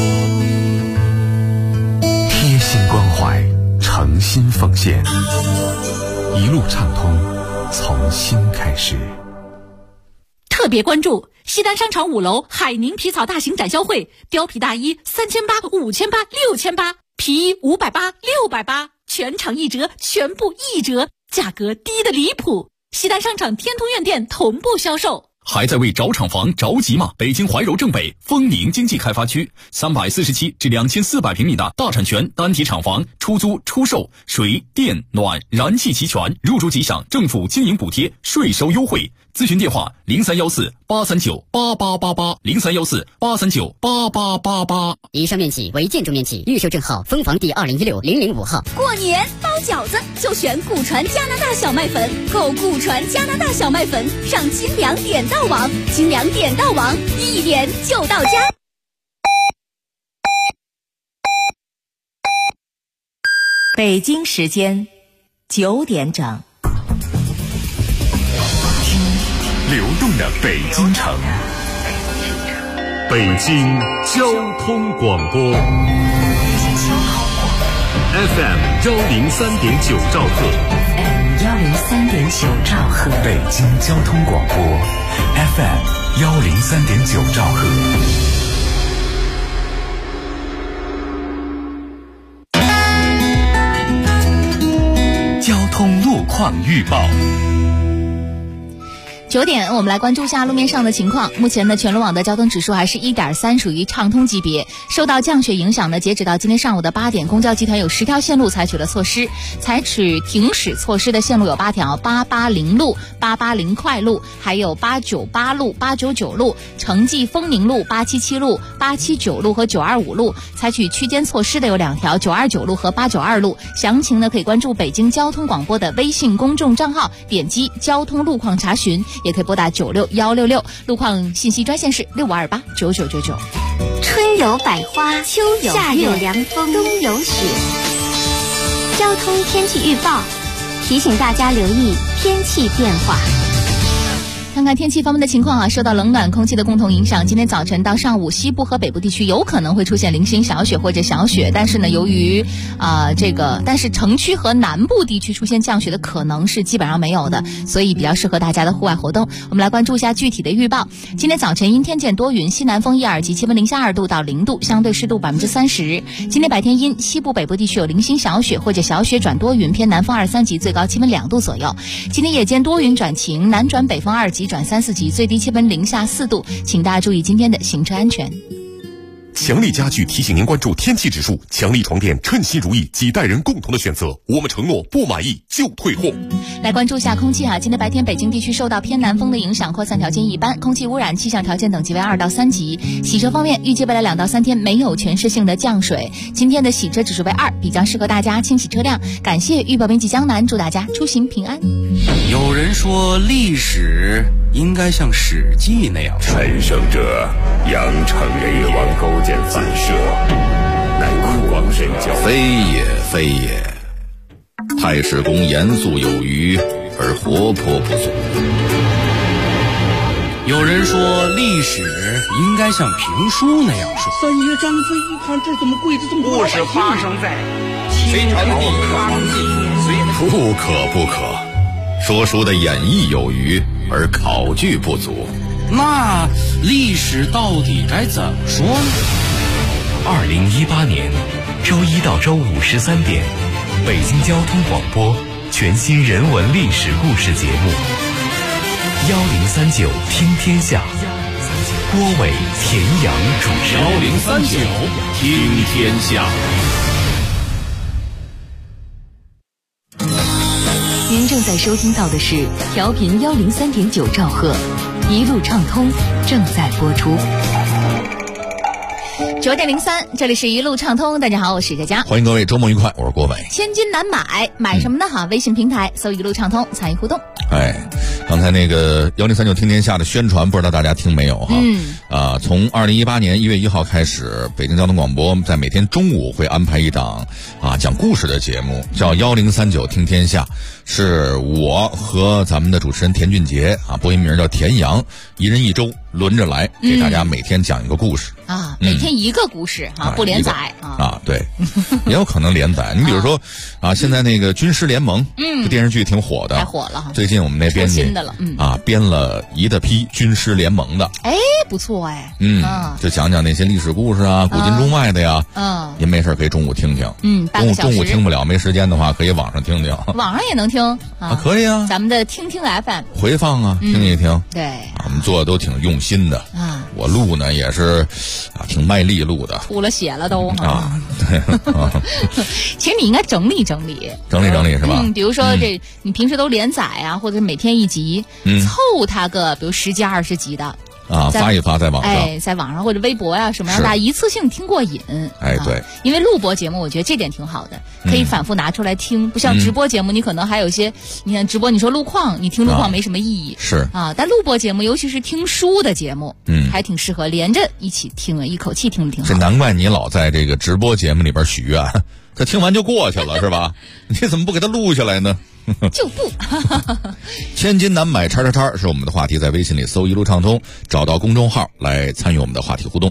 贴心关怀，诚心奉献，一路畅通，从心开始。 特别关注西单商场5楼海宁皮草大型展销会，貂皮大衣3800、5800、6800，皮衣580、680，全场1折，全部1折，价格低得离谱。西单商场天通苑店同步销售。 还在为找厂房着急吗？北京怀柔正北丰宁经济开发区347至2400平米的大产权单体厂房，出租出售，水电暖燃气齐全，入住即享政府经营补贴，税收优惠。咨询电话0314-839-8888，0314-839-8888。 以上面企为建筑面积，预售证号分房第2016-005号。 过年包饺子就选古传加拿大小麦粉，购古传加拿大小麦粉上清凉点到网，清凉点到网，1点就到家。 北京时间9点整。 流动的北京城，北京交通广播 FM 103.9兆赫 FM 103.9兆赫， 北京交通广播 FM 103.9兆赫。交通路况预报。 9点，我们来关注一下路面上的情况。目前呢，全路网的交通指数还是1.3，属于畅通级别。受到降雪影响呢，截止到今天上午的8点，公交集团有10条线路采取了措施。采取停驶措施的线路有8条：880路、880快路，还有898路、899路、城际丰宁路、877路、879路和925路。采取区间措施的有2条：929路和892路。详情呢，可以关注北京交通广播的微信公众账号，点击交通路况查询。也可以拨打96166，路况信息专线是65289999。 春有百花，秋有夏有凉风，冬有雪。交通天气预报提醒大家留意天气变化。 看看天气方面的情况啊，受到冷暖空气的共同影响，今天早晨到上午，西部和北部地区有可能会出现零星小雪或者小雪，但是呢，由于但是城区和南部地区出现降雪的可能是基本上没有的，所以比较适合大家的户外活动。我们来关注一下具体的预报。今天早晨阴天见多云，西南风1、2级，气温零下2度到0度，相对湿度30%。今天白天阴，西部北部地区有零星小雪或者小雪转多云，偏南风2、3级，最高气温2度左右。今天夜间多云转晴，南转北风2级转3、4级，最低气温零下4度，请大家注意今天的行车安全。 强力家具提醒您关注天气指数，强力床垫称心如意，几代人共同的选择。我们承诺不满意就退货。 来关注一下空气今天白天北京地区受到偏南风的影响，扩散条件一般，空气污染气象条件等级为2到3级。洗车方面，预计未来2到3天没有全市性的降水，今天的洗车指数为2，比较适合大家清洗车辆。感谢预报编辑江南，祝大家出行平安。 有人说历史应该像《史记》那样， 陈胜者杨成越王勾践反射，乃匡神教， 非也非也。太史公严肃有余，而活泼不足。 有人说历史应该像评书那样说。 三爷张飞一看这怎么跪着这么多？ 故事发生在隋朝第8年， 不可不可，说书的演绎有余，而考据不足。 那历史到底该怎么说呢 ？2018年周1到周513点，北京交通广播全新人文历史故事节目1039听天下，郭伟、田阳主持。 1039听天下。 您正在收听到的是调频103.9兆赫，一路畅通正在播出。 9点03，这里是一路畅通。大家好，我是佳佳， 欢迎各位，周末愉快，我是郭伟。 千金难买，买什么呢？微信平台搜一路畅通，参与互动。 刚才那个1039听天下的宣传，不知道大家听没有哈？从2018年1月1号开始，北京交通广播在每天中午会安排一档讲故事的节目，叫1039听天下，是我和咱们的主持人田俊杰播音名叫田阳，一人一周轮着来给大家每天讲一个故事每天一个故事不连载对，也有可能连载。你比如说现在那个军师联盟这电视剧挺火的， 太火了。 最近我们那编辑编了一大批军师联盟的， 不错哎。 就讲讲那些历史故事古今中外的呀。您没事可以中午听听。中午听不了，没时间的话可以网上听听。 网上也能听可以啊。 咱们的听听 FM 回放听一听。 对， 我们做的都挺用心的我录呢也是挺卖力录的， 吐了血了都对其实你应该整理整理是吧？ 比如说你平时都连载或者每天一集，凑它个比如10集20集的发一发在网上， 在网上或者微博什么，让大家一次性听过瘾。 对， 因为录播节目我觉得这点挺好的，可以反复拿出来听，不像直播节目你可能还有些，你看直播你说路况，你听路况没什么意义是但录播节目尤其是听书的节目还挺适合连着一起听一口气听着挺好。 这难怪你老在这个直播节目里边许愿，他听完就过去了是吧？你怎么不给他录下来呢？ 就不千金难买叉叉是我们的话题，在微信里搜一路畅通，找到公众号来参与我们的话题互动。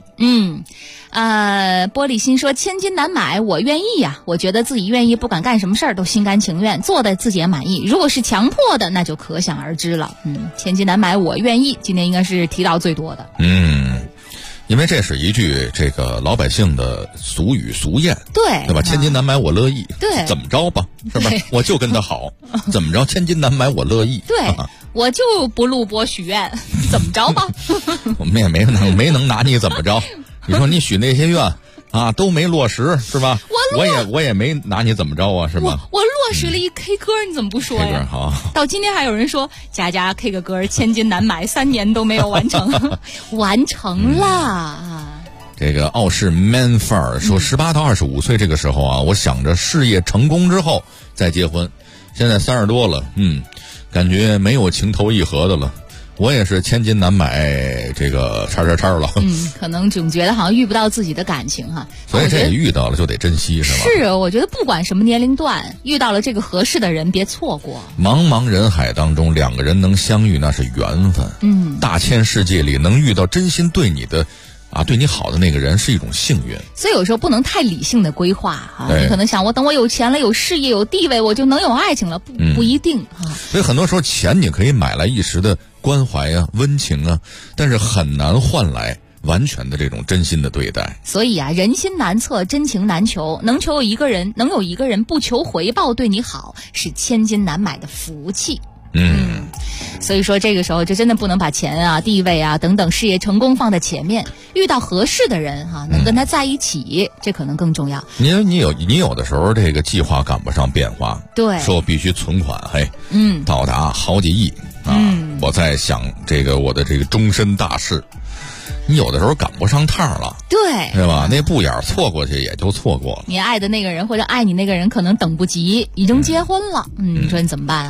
玻璃心说千金难买我愿意呀，我觉得自己愿意，不管干什么事儿都心甘情愿，做的自己也满意。如果是强迫的，那就可想而知了。千金难买我愿意，今天应该是提到最多的。 因为这是一句这个老百姓的俗语俗谚，对吧？千金难买我乐意， 对， 怎么着吧，是吧？我就跟他好，怎么着？千金难买我乐意， 对，我就不录播许愿，怎么着吧？ 我们也没能拿你怎么着？你说你许那些愿都没落实，是吧？我也没拿你怎么着是吧？ 我落实了一 K 歌，你怎么不说呀？ K 歌好， 到今天还有人说佳佳 K 个歌千金难买，3年都没有完成，完成了。 这个傲视 man 范儿说，18到25岁这个时候我想着事业成功之后再结婚，现在30多了，感觉没有情投意合的了。我也是千金难买这个叉了。 可能总觉得好像遇不到自己的感情所以这也遇到了就得珍惜，是吧？ 是，我觉得不管什么年龄段，遇到了这个合适的人别错过。 茫茫人海当中，两个人能相遇那是缘分。大千世界里能遇到真心对你的对你好的那个人是一种幸运。 所以有时候不能太理性的规划你可能想我等我有钱了有事业有地位我就能有爱情了，不一定所以很多时候钱你可以买来一时的关怀温情但是很难换来完全的这种真心的对待。 所以人心难测，真情难求，能有一个人不求回报对你好，是千金难买的福气。所以说这个时候就真的不能把钱地位等等事业成功放在前面，遇到合适的人能跟他在一起，这可能更重要。 你有的时候这个计划赶不上变化， 对， 说我必须存款到达好几亿我在想这个我的这个终身大事，你有的时候赶不上趟了，对吧？那步眼错过去也就错过了。 你爱的那个人或者爱你那个人可能等不及，已经结婚了，你说你怎么办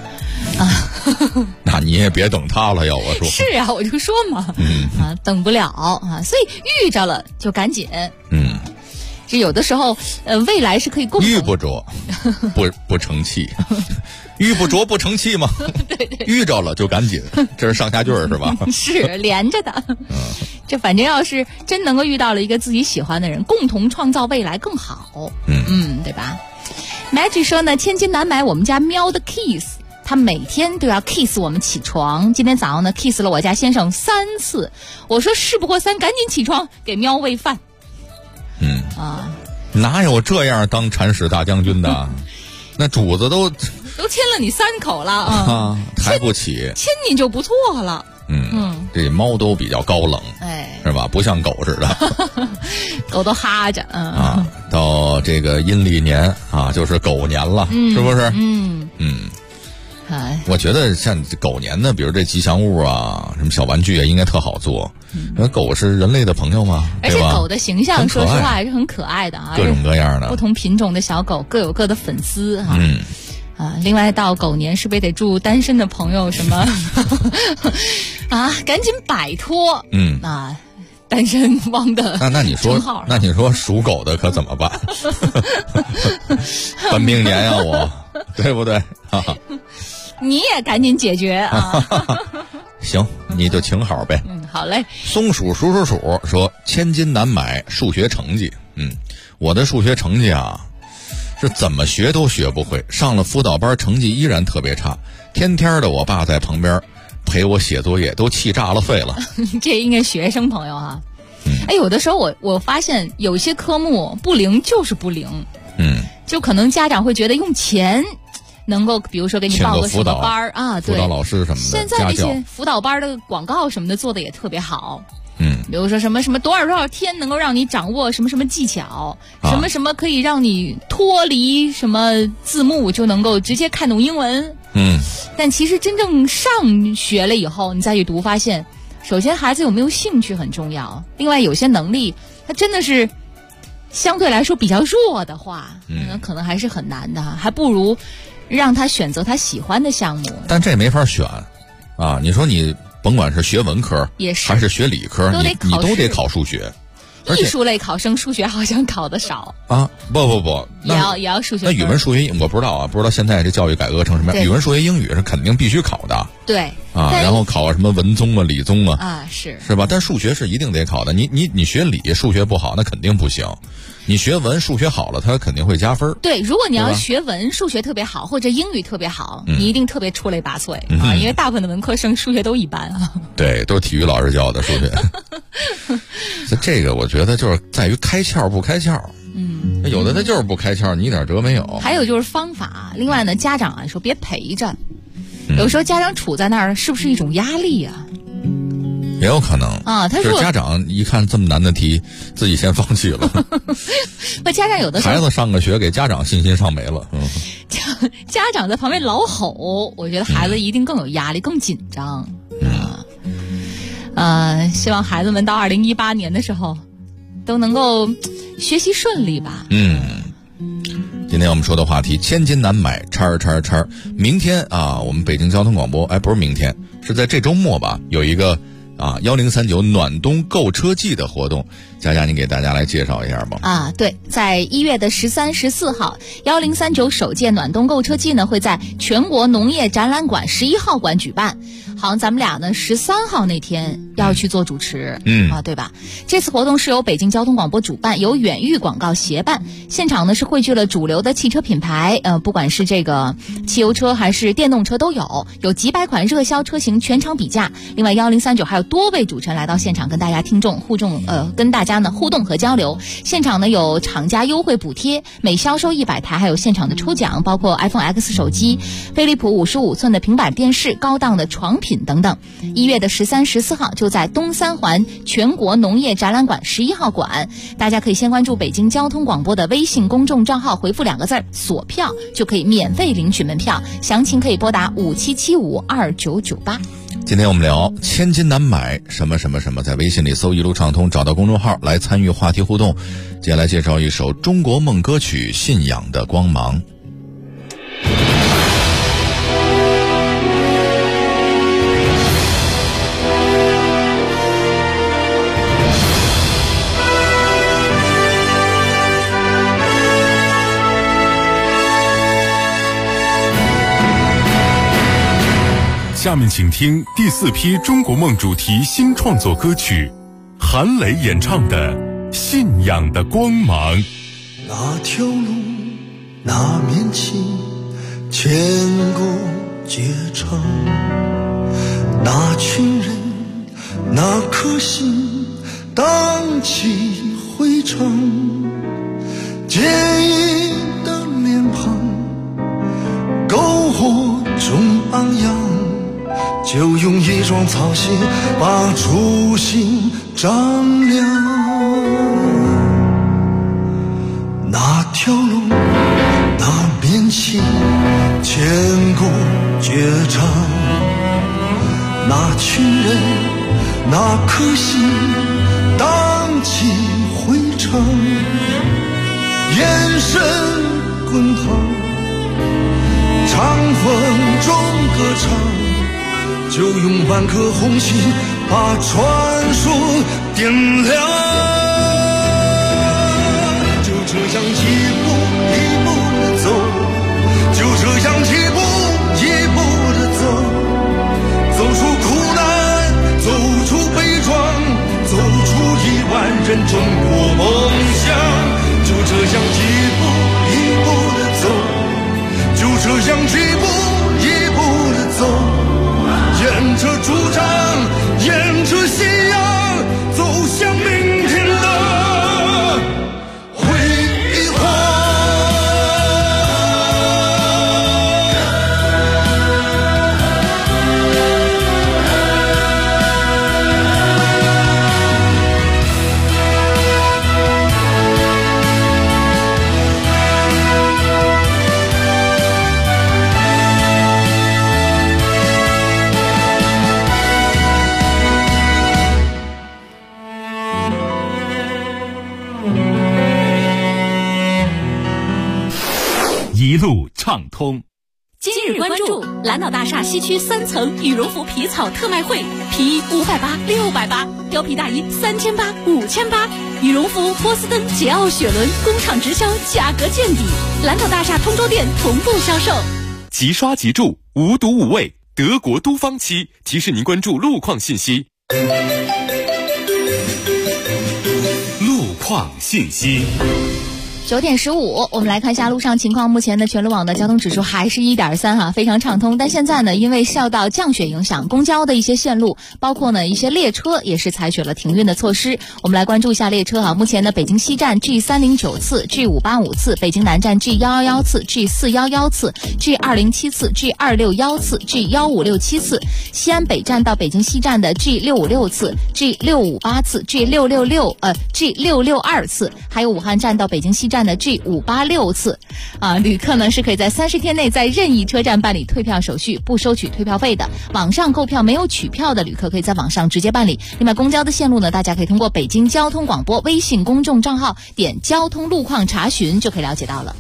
那你也别等他了，要我说。 是我就说嘛，等不了所以遇着了就赶紧。这有的时候未来是可以共同。 遇不着不成器，遇不着不成器嘛。 对， 遇着了就赶紧，这是上下句是吧？ 是连着的。这反正要是真能够遇到了一个自己喜欢的人，共同创造未来更好。对吧？Magic 说呢，千金难买我们家喵的 kiss。他每天都要 kiss 我们起床，今天早上呢 kiss 了我家先生3次。我说事不过3，赶紧起床给喵喂饭。 哪有这样当铲屎大将军的？那主子都亲了你3口了抬不起， 亲你就不错了。 这猫都比较高冷，是吧？不像狗似的， 狗都哈着。 到这个阴历年就是狗年了，是不是？我觉得像狗年呢，比如这吉祥物什么小玩具应该特好做。狗是人类的朋友嘛， 而且狗的形象说实话还是很可爱的各种各样的不同品种的小狗各有各的粉丝另外到狗年是不是得祝单身的朋友什么啊，赶紧摆脱单身汪的那你说属狗的可怎么办？本命年呀，我对不对？ 你也赶紧解决啊！ 行，你就请好呗。 好嘞。 松鼠数说千金难买数学成绩。我的数学成绩啊，是怎么学都学不会，上了辅导班成绩依然特别差，天天的我爸在旁边陪我写作业，都气炸了肺了。 这应该学生朋友哈。有的时候我发现有些科目不灵就是不灵。就可能家长会觉得用钱能够，比如说给你报个什么班啊，对， 辅导老师什么的。 现在那些辅导班的广告什么的做的也特别好。比如说什么多少天能够让你掌握什么什么技巧，什么可以让你脱离什么字幕就能够直接看懂英文。但其实真正上学了以后，你再去读，发现首先孩子有没有兴趣很重要，另外有些能力他真的是相对来说比较弱的话，那可能还是很难的，还不如让他选择他喜欢的项目。 但这没法选啊！你说你甭管是学文科也是还是学理科，你都得考数学。 艺术类考生数学好像考得少啊！不， 也要数学。 那语文、数学我不知道啊，不知道现在这教育改革成什么样。语文、数学、英语是肯定必须考的。 对啊，然后考什么文综啊、理综啊是吧？但数学是一定得考的。你学理数学不好，那肯定不行。你学文数学好了，它肯定会加分。 对，如果你要学文数学特别好，或者英语特别好，你一定特别出类拔萃啊！因为大部分的文科生数学都一般啊。 对，都是体育老师教的数学。所以这个我觉得就是在于开窍不开窍。有的他就是不开窍，你一点辙没有。 还有就是方法。另外呢，家长说别陪着，有时候家长处在那儿是不是一种压力啊？ 也有可能啊，他说家长一看这么难的题，自己先放弃了。 那家长有的时候孩子上个学，给家长信心上没了。 家长在旁边老吼，我觉得孩子一定更有压力，更紧张。希望孩子们到2018年的时候都能够学习顺利吧。 今天我们说的话题千金难买叉。明天啊，我们北京交通广播，不是明天，是在这周末吧，有一个1039暖冬购车季的活动，佳佳你给大家来介绍一下吧。 对，在1月的13、14号，1039首届暖冬购车季呢会在全国农业展览馆11号馆举办。好像咱们俩呢13号那天要去做主持，对吧？这次活动是由北京交通广播主办，由远域广告协办。现场呢是汇聚了主流的汽车品牌，不管是这个汽油车还是电动车都有几百款热销车型全场比价。另外1039还有多位主持人来到现场跟大家跟大家呢互动和交流。现场呢有厂家优惠补贴，每销售100台还有现场的抽奖，包括 iPhone X 手机、飞利浦55寸的平板电视、高档的床品等等。1月的13、14号就在东三环全国农业展览馆11号馆，大家可以先关注北京交通广播的微信公众账号，回复2个字锁票，就可以免费领取门票，详情可以拨打57752998。 今天我们聊千金难买什么，在微信里搜一路畅通，找到公众号来参与话题互动。接下来介绍一首中国梦歌曲《信仰的光芒》。 下面请听第4批中国梦主题新创作歌曲，韩磊演唱的《信仰的光芒》。 那条路，那面旗，千古绝唱；那群人，那颗心，荡气回肠。坚毅的脸庞，篝火中昂扬。就用一双草鞋把初心丈量。那条路，那面旗，千古绝唱。那群人，那颗心，荡气回肠。眼神滚烫， 长风中歌唱，就用万颗红心把传说点亮。就这样一步一步的走，就这样一步一步的走，走出苦难，走出悲壮，走出1万人中国梦想。就这样一步一步的走，就这样一步一步的走，沿着主张，沿着信仰，走向明天的辉煌。 一路畅通。 今日关注蓝岛大厦西区3层羽绒服皮草特卖会，皮衣580、680，貂皮大衣3800、5800，羽绒服波司登、捷奥、雪伦工厂直销，价格见底。蓝岛大厦通州店同步销售。 即刷即住，无毒无味，德国都芳漆提示您关注路况信息。 路况信息。 9点15，我们来看一下路上情况。目前的全路网的交通指数还是1.3哈，非常畅通。但现在呢，因为受到降雪影响，公交的一些线路，包括呢一些列车也是采取了停运的措施。我们来关注一下列车哈。目前的北京西站 G309 次、G585 次，北京南站 G111 次、G411 次、G207 次、G261 次、G1567 次，西安北站到北京西站的 G656 次、G658 次、G662 次，还有武汉站到北京西站的 G586 次。旅客呢是可以在30天内在任意车站办理退票手续，不收取退票费的。网上购票没有取票的旅客可以在网上直接办理。另外，公交的线路呢，大家可以通过北京交通广播微信公众账号点交通路况查询就可以了解到了。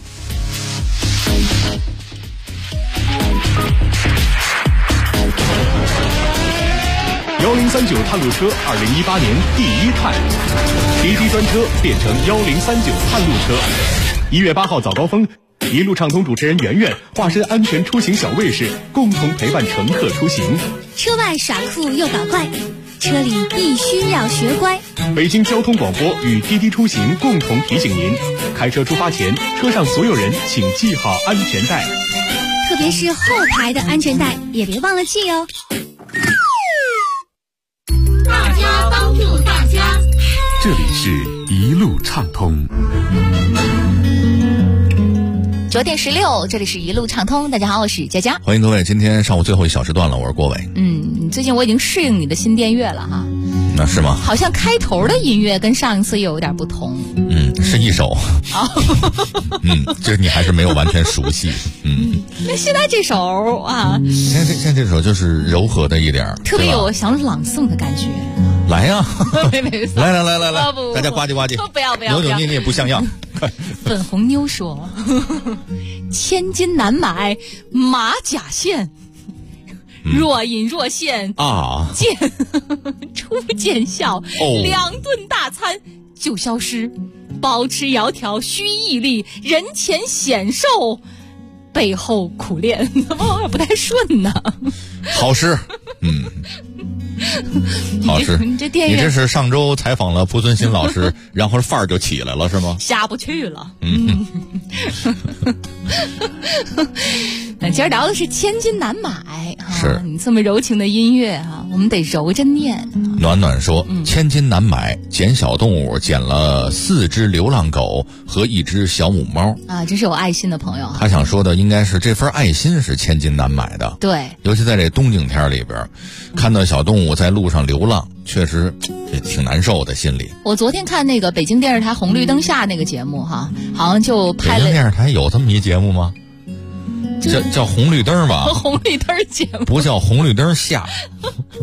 1039探路车2018年第1探，滴滴专车变成1039探路车。1月8号早高峰，一路畅通主持人圆圆化身安全出行小卫士，共同陪伴乘客出行。 车外耍酷又搞怪，车里必须要学乖。 北京交通广播与滴滴出行共同提醒您：开车出发前，车上所有人请系好安全带， 特别是后排的安全带也别忘了系哦。 大家帮助大家， 这里是一路畅通。 9点16，这里是一路畅通。大家好，我是佳佳， 欢迎各位。今天上午最后1小时段了，我是郭伟。 最近我已经适应你的新电乐了哈。 那是吗？ 好像开头的音乐跟上一次有点不同。 是一首。这你还是没有完全熟悉。 那现在这首啊， 现在这首就是柔和的一点， 特别有想朗诵的感觉。 来呀！来， 不大家呱唧呱唧， 不要， 扭扭捏捏不像样。 粉红妞说：“千金难买马甲线，若隐若现啊， 初见效，2顿大餐就消失，包吃窈窕需毅力，人前显瘦，背后苦练。”不太顺呢。 好诗，好诗。 你这是上周采访了濮存昕老师，然后范儿就起来了，是吗？ 下不去了。今儿聊的是千金难买， 是你这么柔情的音乐啊，我们得揉着念。 暖暖说，千金难买，捡小动物捡了4只流浪狗和1只小母猫啊，这是有爱心的朋友。 他想说的应该是这份爱心是千金难买的。 对， 尤其在这冬景天里边，看到小动物在路上流浪，确实也挺难受的，心里。 我昨天看那个北京电视台红绿灯下那个节目哈，好像就拍了。 北京电视台有这么一节目吗？叫红绿灯吧？ 红绿灯节目不叫红绿灯下。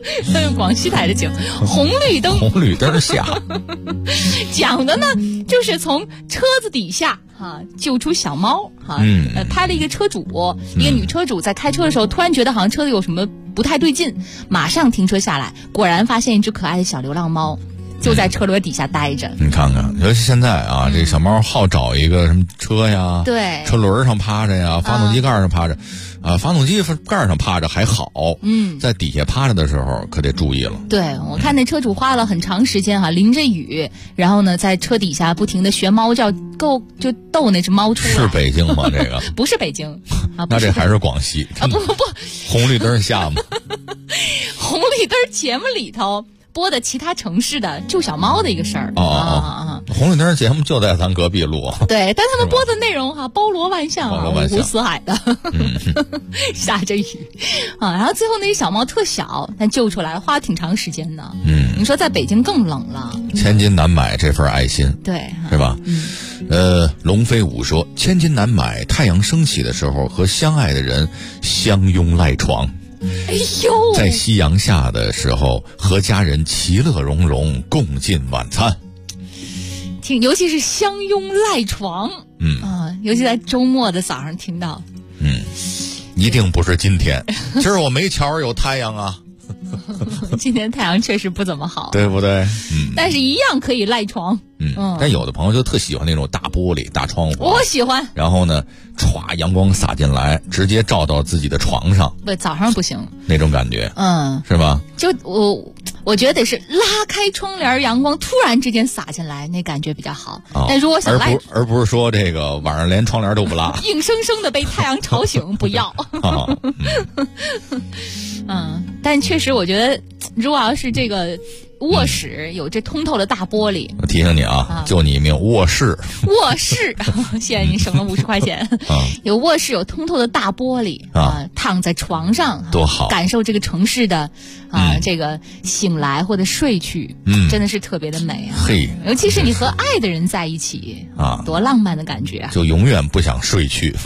广西台的景，红绿灯， 红绿灯下， 讲的呢就是从车子底下救出小猫拍了一个车主，一个女车主在开车的时候，突然觉得好像车子有什么不太对劲，马上停车下来，果然发现一只可爱的小流浪猫。就在车轮底下待着。 你看看，尤其现在啊，这小猫好找一个什么车呀， 对， 车轮上趴着呀，发动机盖上趴着，发动机盖上趴着还好，在底下趴着的时候可得注意了。 对，我看那车主花了很长时间淋着雨，然后呢在车底下不停的学猫叫，就逗那只猫出来。 是北京吗？这个不是北京那这还是广西不， 红绿灯下吗？ 红绿灯节目里头播的其他城市的救小猫的一个事儿红绿灯节目就在咱隔壁录。 对，但他们播的内容包罗万象五湖四海的，下着雨然后最后那些小猫特小，但救出来花了挺长时间的。你说在北京更冷了， 千金难买这份爱心， 对， 是吧？龙飞舞说，千金难买太阳升起的时候和相爱的人相拥赖床。 哎呦， 在夕阳下的时候和家人其乐融融共进晚餐， 尤其是相拥赖床，尤其在周末的早上听到， 一定不是今天，今儿我没瞧有太阳啊。 今天太阳确实不怎么好， 对不对？ 但是一样可以赖床。 但有的朋友就特喜欢那种大玻璃、大窗户， 我喜欢。 然后呢，歘，阳光洒进来，直接照到自己的床上。 不，早上不行， 那种感觉，是吧？ 就我觉得得是拉开窗帘，阳光突然之间洒进来，那感觉比较好。但如果想赖， 而不是说这个晚上连窗帘都不拉， 硬生生的被太阳吵醒，不要。但确实我觉得，如果要是这个卧室有这通透的大玻璃， 我提醒你就你一命，卧室， 谢谢你省了50块钱。有卧室有通透的大玻璃躺在床上多好， 感受这个城市的这个醒来或者睡去，真的是特别的美啊。 嘿， 尤其是你和爱的人在一起多浪漫的感觉啊， 就永远不想睡去。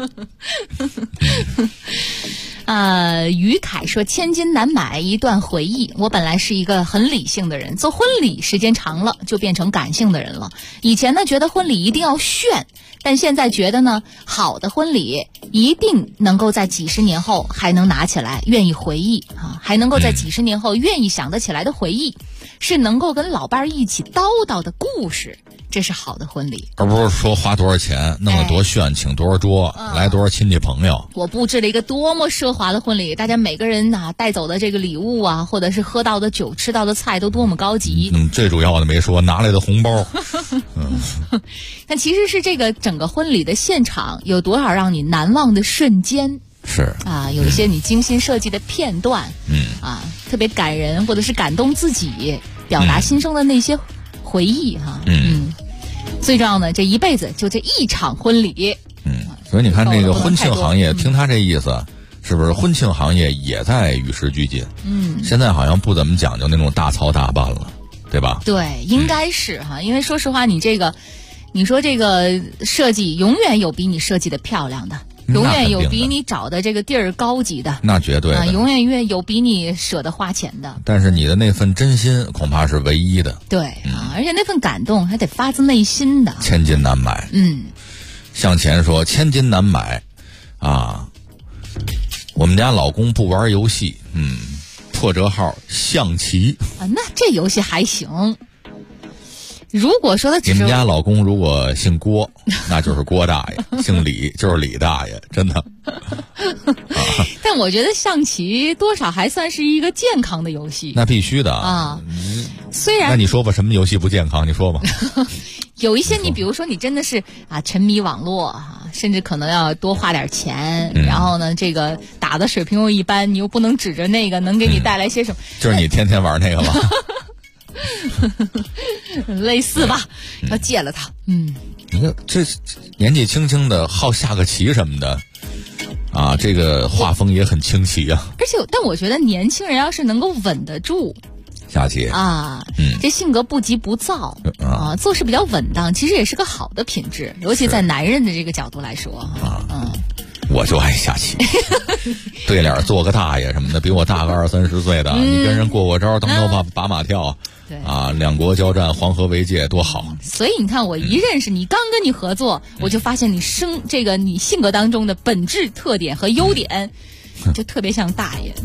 于凯说，千金难买一段回忆。我本来是一个很理性的人，做婚礼时间长了就变成感性的人了。以前呢觉得婚礼一定要炫，但现在觉得呢，好的婚礼一定能够在几十年后还能拿起来愿意回忆还能够在几十年后愿意想得起来的回忆，是能够跟老伴一起叨叨的故事，这是好的婚礼， 而不是说花多少钱弄得多炫，请多少桌，来多少亲戚朋友。 我布置了一个多么奢华的婚礼，大家每个人带走的这个礼物或者是喝到的酒吃到的菜都多么高级。 最主要的没说拿来的红包。 但其实是这个整个婚礼的现场有多少让你难忘的瞬间， 是有一些你精心设计的片段，特别感人或者是感动自己，表达心声的那些回忆最重要的这一辈子就这一场婚礼。 所以你看这个婚庆行业，听他这意思，是不是婚庆行业也在与时俱进？现在好像不怎么讲究那种大操大办了，对吧？ 对，应该是因为说实话，你说这个设计永远有比你设计的漂亮的，永远有比你找的这个地儿高级的， 那绝对的， 永远有比你舍得花钱的。 但是你的那份真心恐怕是唯一的。 对而且那份感动还得发自内心的， 千金难买。向前说，千金难买我们家老公不玩游戏，破折号象棋那这游戏还行。如果说他只是你们家老公如果姓郭，那就是郭大爷；姓李就是李大爷，真的。 但我觉得象棋多少还算是一个健康的游戏。 那必须的虽然那你说吧，什么游戏不健康？你说吧。 有一些你比如说你真的是沉迷网络甚至可能要多花点钱，然后呢这个打的水平又一般，你又不能指着那个能给你带来些什么。 就是你天天玩那个吗？ 类似吧，要戒了他。 你看这年纪轻轻的好下个棋什么的这个画风也很清奇啊。 而且但我觉得年轻人要是能够稳得住下棋这性格不急不躁做事比较稳当，其实也是个好的品质，尤其在男人的这个角度来说我就爱下棋，对脸做个大爷什么的，比我大个20-30岁的，你跟人过招，当头把马跳， 对啊，两国交战，黄河为界，多好。 所以你看，我一认识你，刚跟你合作，我就发现你你性格当中的本质特点和优点，就特别像大爷。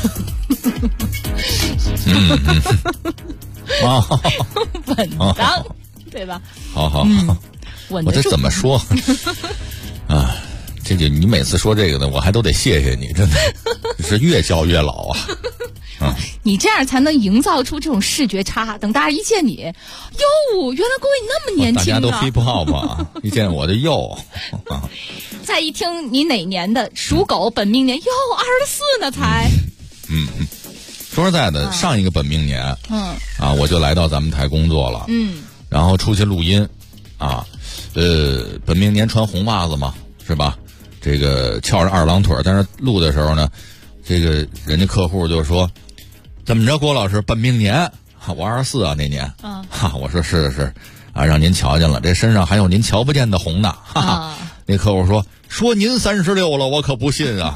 稳当，对吧？ 好， 稳得住。 我这怎么说啊？这就你每次说这个呢，我还都得谢谢你，真的是越教越老啊！ 你这样才能营造出这种视觉差。等大家一见你，哟，原来各位你那么年轻啊！ 大家都 hip hop 啊，一见我就哟啊！ 再一听你哪年的，属狗，本命年，哟，24呢才。 说实在的，上一个本命年，我就来到咱们台工作了，然后出去录音，本命年穿红袜子嘛，是吧？这个翘着二郎腿，但是录的时候呢，这个人家客户就说：“怎么着，郭老师，本命年，我24啊那年，我说是啊，让您瞧见了，这身上还有您瞧不见的红呢，哈哈。那客户说您36了，我可不信啊，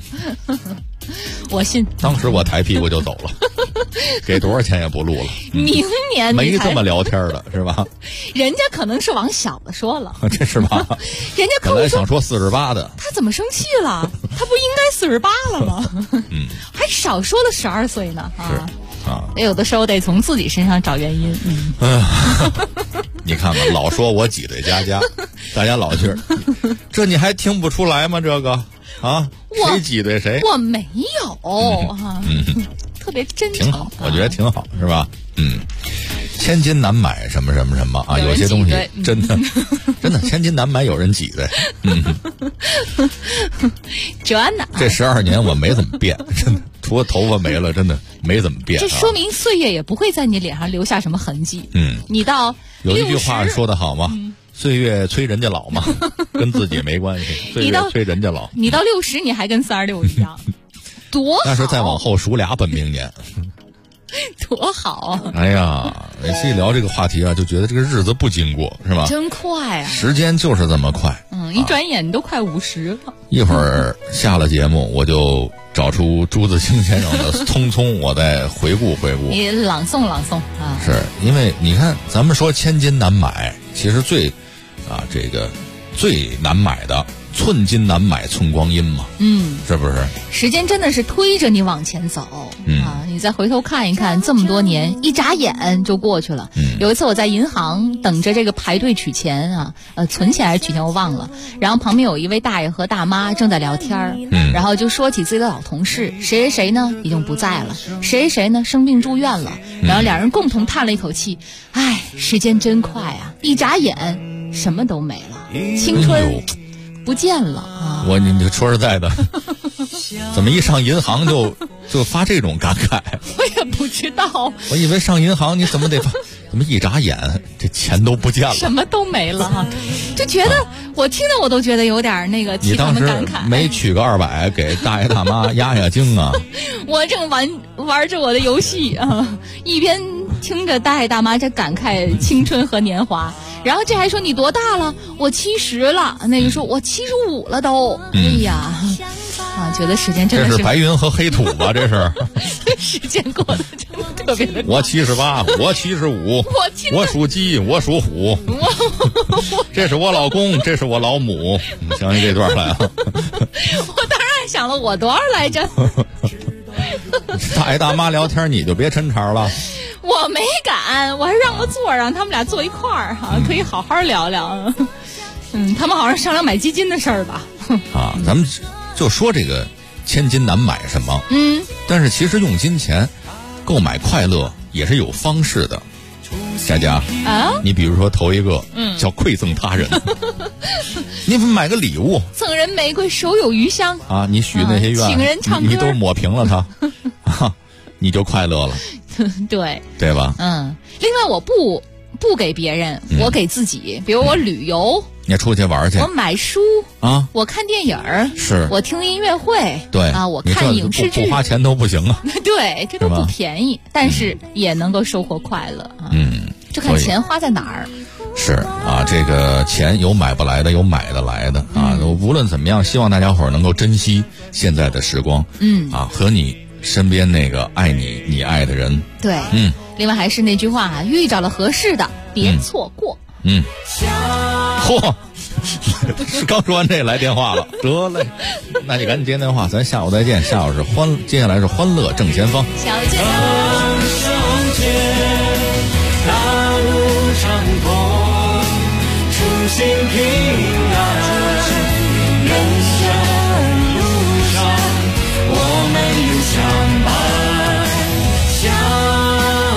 我信。 当时我抬屁股就走了，给多少钱也不录了。 明年没这么聊天的是吧？ 人家可能是往小的说了， 这是吧？ 人家客户本来想说48的， 他怎么生气了？他不应该48了吗？还少说了12岁呢啊！有的时候得从自己身上找原因。 你看看，老说我挤兑佳佳，大家老去，这你还听不出来吗？这个啊，谁挤兑谁？ 我没有特别真诚， 挺好，我觉得挺好，是吧？千金难买什么什么什么啊，有些东西真的千金难买，有人挤兑。 这呢？ 这12年我没怎么变，真的，除了头发没了，真的没怎么变。 这说明岁月也不会在你脸上留下什么痕迹。你到有一句话说得好吗？岁月催人家老嘛，跟自己没关系。岁月催人家老。 你到60，你还跟36一样，多好。 但是再往后数俩本命年。 多好！ 哎呀，每次一聊这个话题啊，就觉得这个日子不经过，是吧？ 真快啊！ 时间就是这么快。 一转眼你都快50了。 一会儿下了节目，我就找出朱自清先生的《匆匆》，我再回顾回顾。 你朗诵啊！ 是因为你看，咱们说千金难买，其实最难买的。寸金难买寸光阴嘛，是不是？ 时间真的是推着你往前走，你再回头看一看，这么多年，一眨眼就过去了。有一次我在银行等着这个排队取钱存钱还是取钱我忘了，然后旁边有一位大爷和大妈正在聊天，然后就说起自己的老同事，谁谁谁呢已经不在了，谁谁谁呢生病住院了，然后两人共同叹了一口气，唉，时间真快啊，一眨眼什么都没了，青春不见了啊！ 你说实在的，怎么一上银行就发这种感慨？ 我也不知道。 我以为上银行你怎么一眨眼这钱都不见了， 什么都没了，就觉得我听着我都觉得有点那个凄惨的感慨。 你当时没取个200给大爷大妈压惊啊？ 我正玩着我的游戏啊，一边听着大爷大妈这感慨青春和年华。然后这还说你多大了？我70了。那个说我75了都。哎呀，觉得时间真的是。 这是白云和黑土吧？这是。 时间过得真的特别的快。 我78，我75，我属鸡，我属虎。这是我老公，这是我老母。你想起这段来啊？ 我当然还想了我多少来着。 大爷大妈聊天你就别抻茬了。 我没敢，我还让个座让他们俩坐一块儿可以好好聊聊。他们好像商量买基金的事儿吧。 咱们就说这个千金难买什么，但是其实用金钱购买快乐也是有方式的。佳佳你比如说头一个叫馈赠他人，你买个礼物， 赠人玫瑰手有余香你许那些愿， 请人唱歌， 你都抹平了它，你就快乐了。对吧？ 另外我不给别人，我给自己。比如我旅游， 你出去玩去， 我买书我看电影是我听音乐会， 对我看影视剧， 不花钱都不行啊。 对，这都不便宜，但是也能够收获快乐就看钱花在哪儿。 是啊，这个钱有买不来的，有买得来的啊。无论怎么样，希望大家伙儿能够珍惜现在的时光。和你身边那个爱你、你爱的人。 对，另外还是那句话啊，遇着了合适的，别错过。 嚯，刚说完这来电话了，得嘞，那就赶紧接电话，咱下午再见。下午是接下来是欢乐正前方。 下午见。 大路长空，初心平